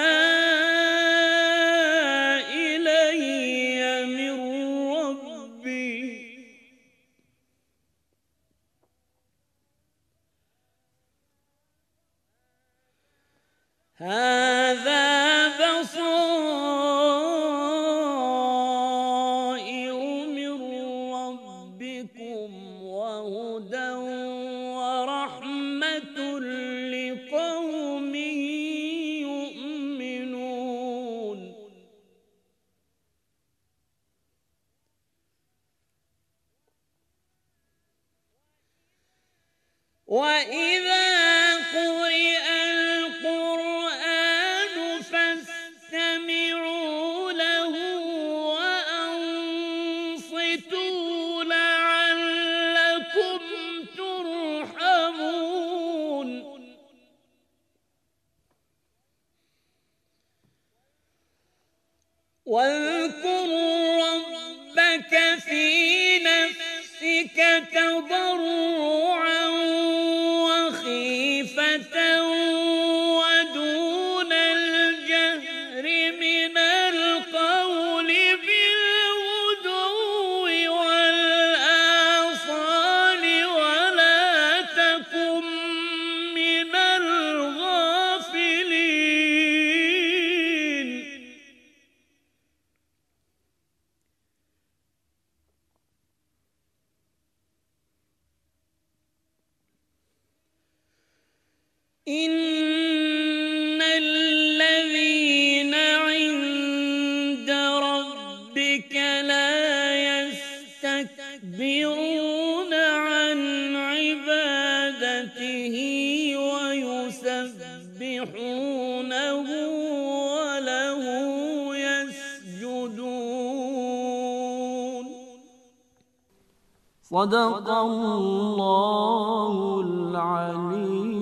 إلي من ربي هذا بصائر من ربكم وهدى ورحمة لقوم يؤمنون وإذا قرئ القرآن فاستمعوا له وأنصتوا لعلكم ترحمون واذكر ربك في نفسك تضرعا وخيفة ودون الجهر من القول بالغدو والآصال ولا تكن من الغافلين إن الذين عند ربك لا يستكبرون عن عبادته ويسبحونه وله يسجدون صدق الله العليم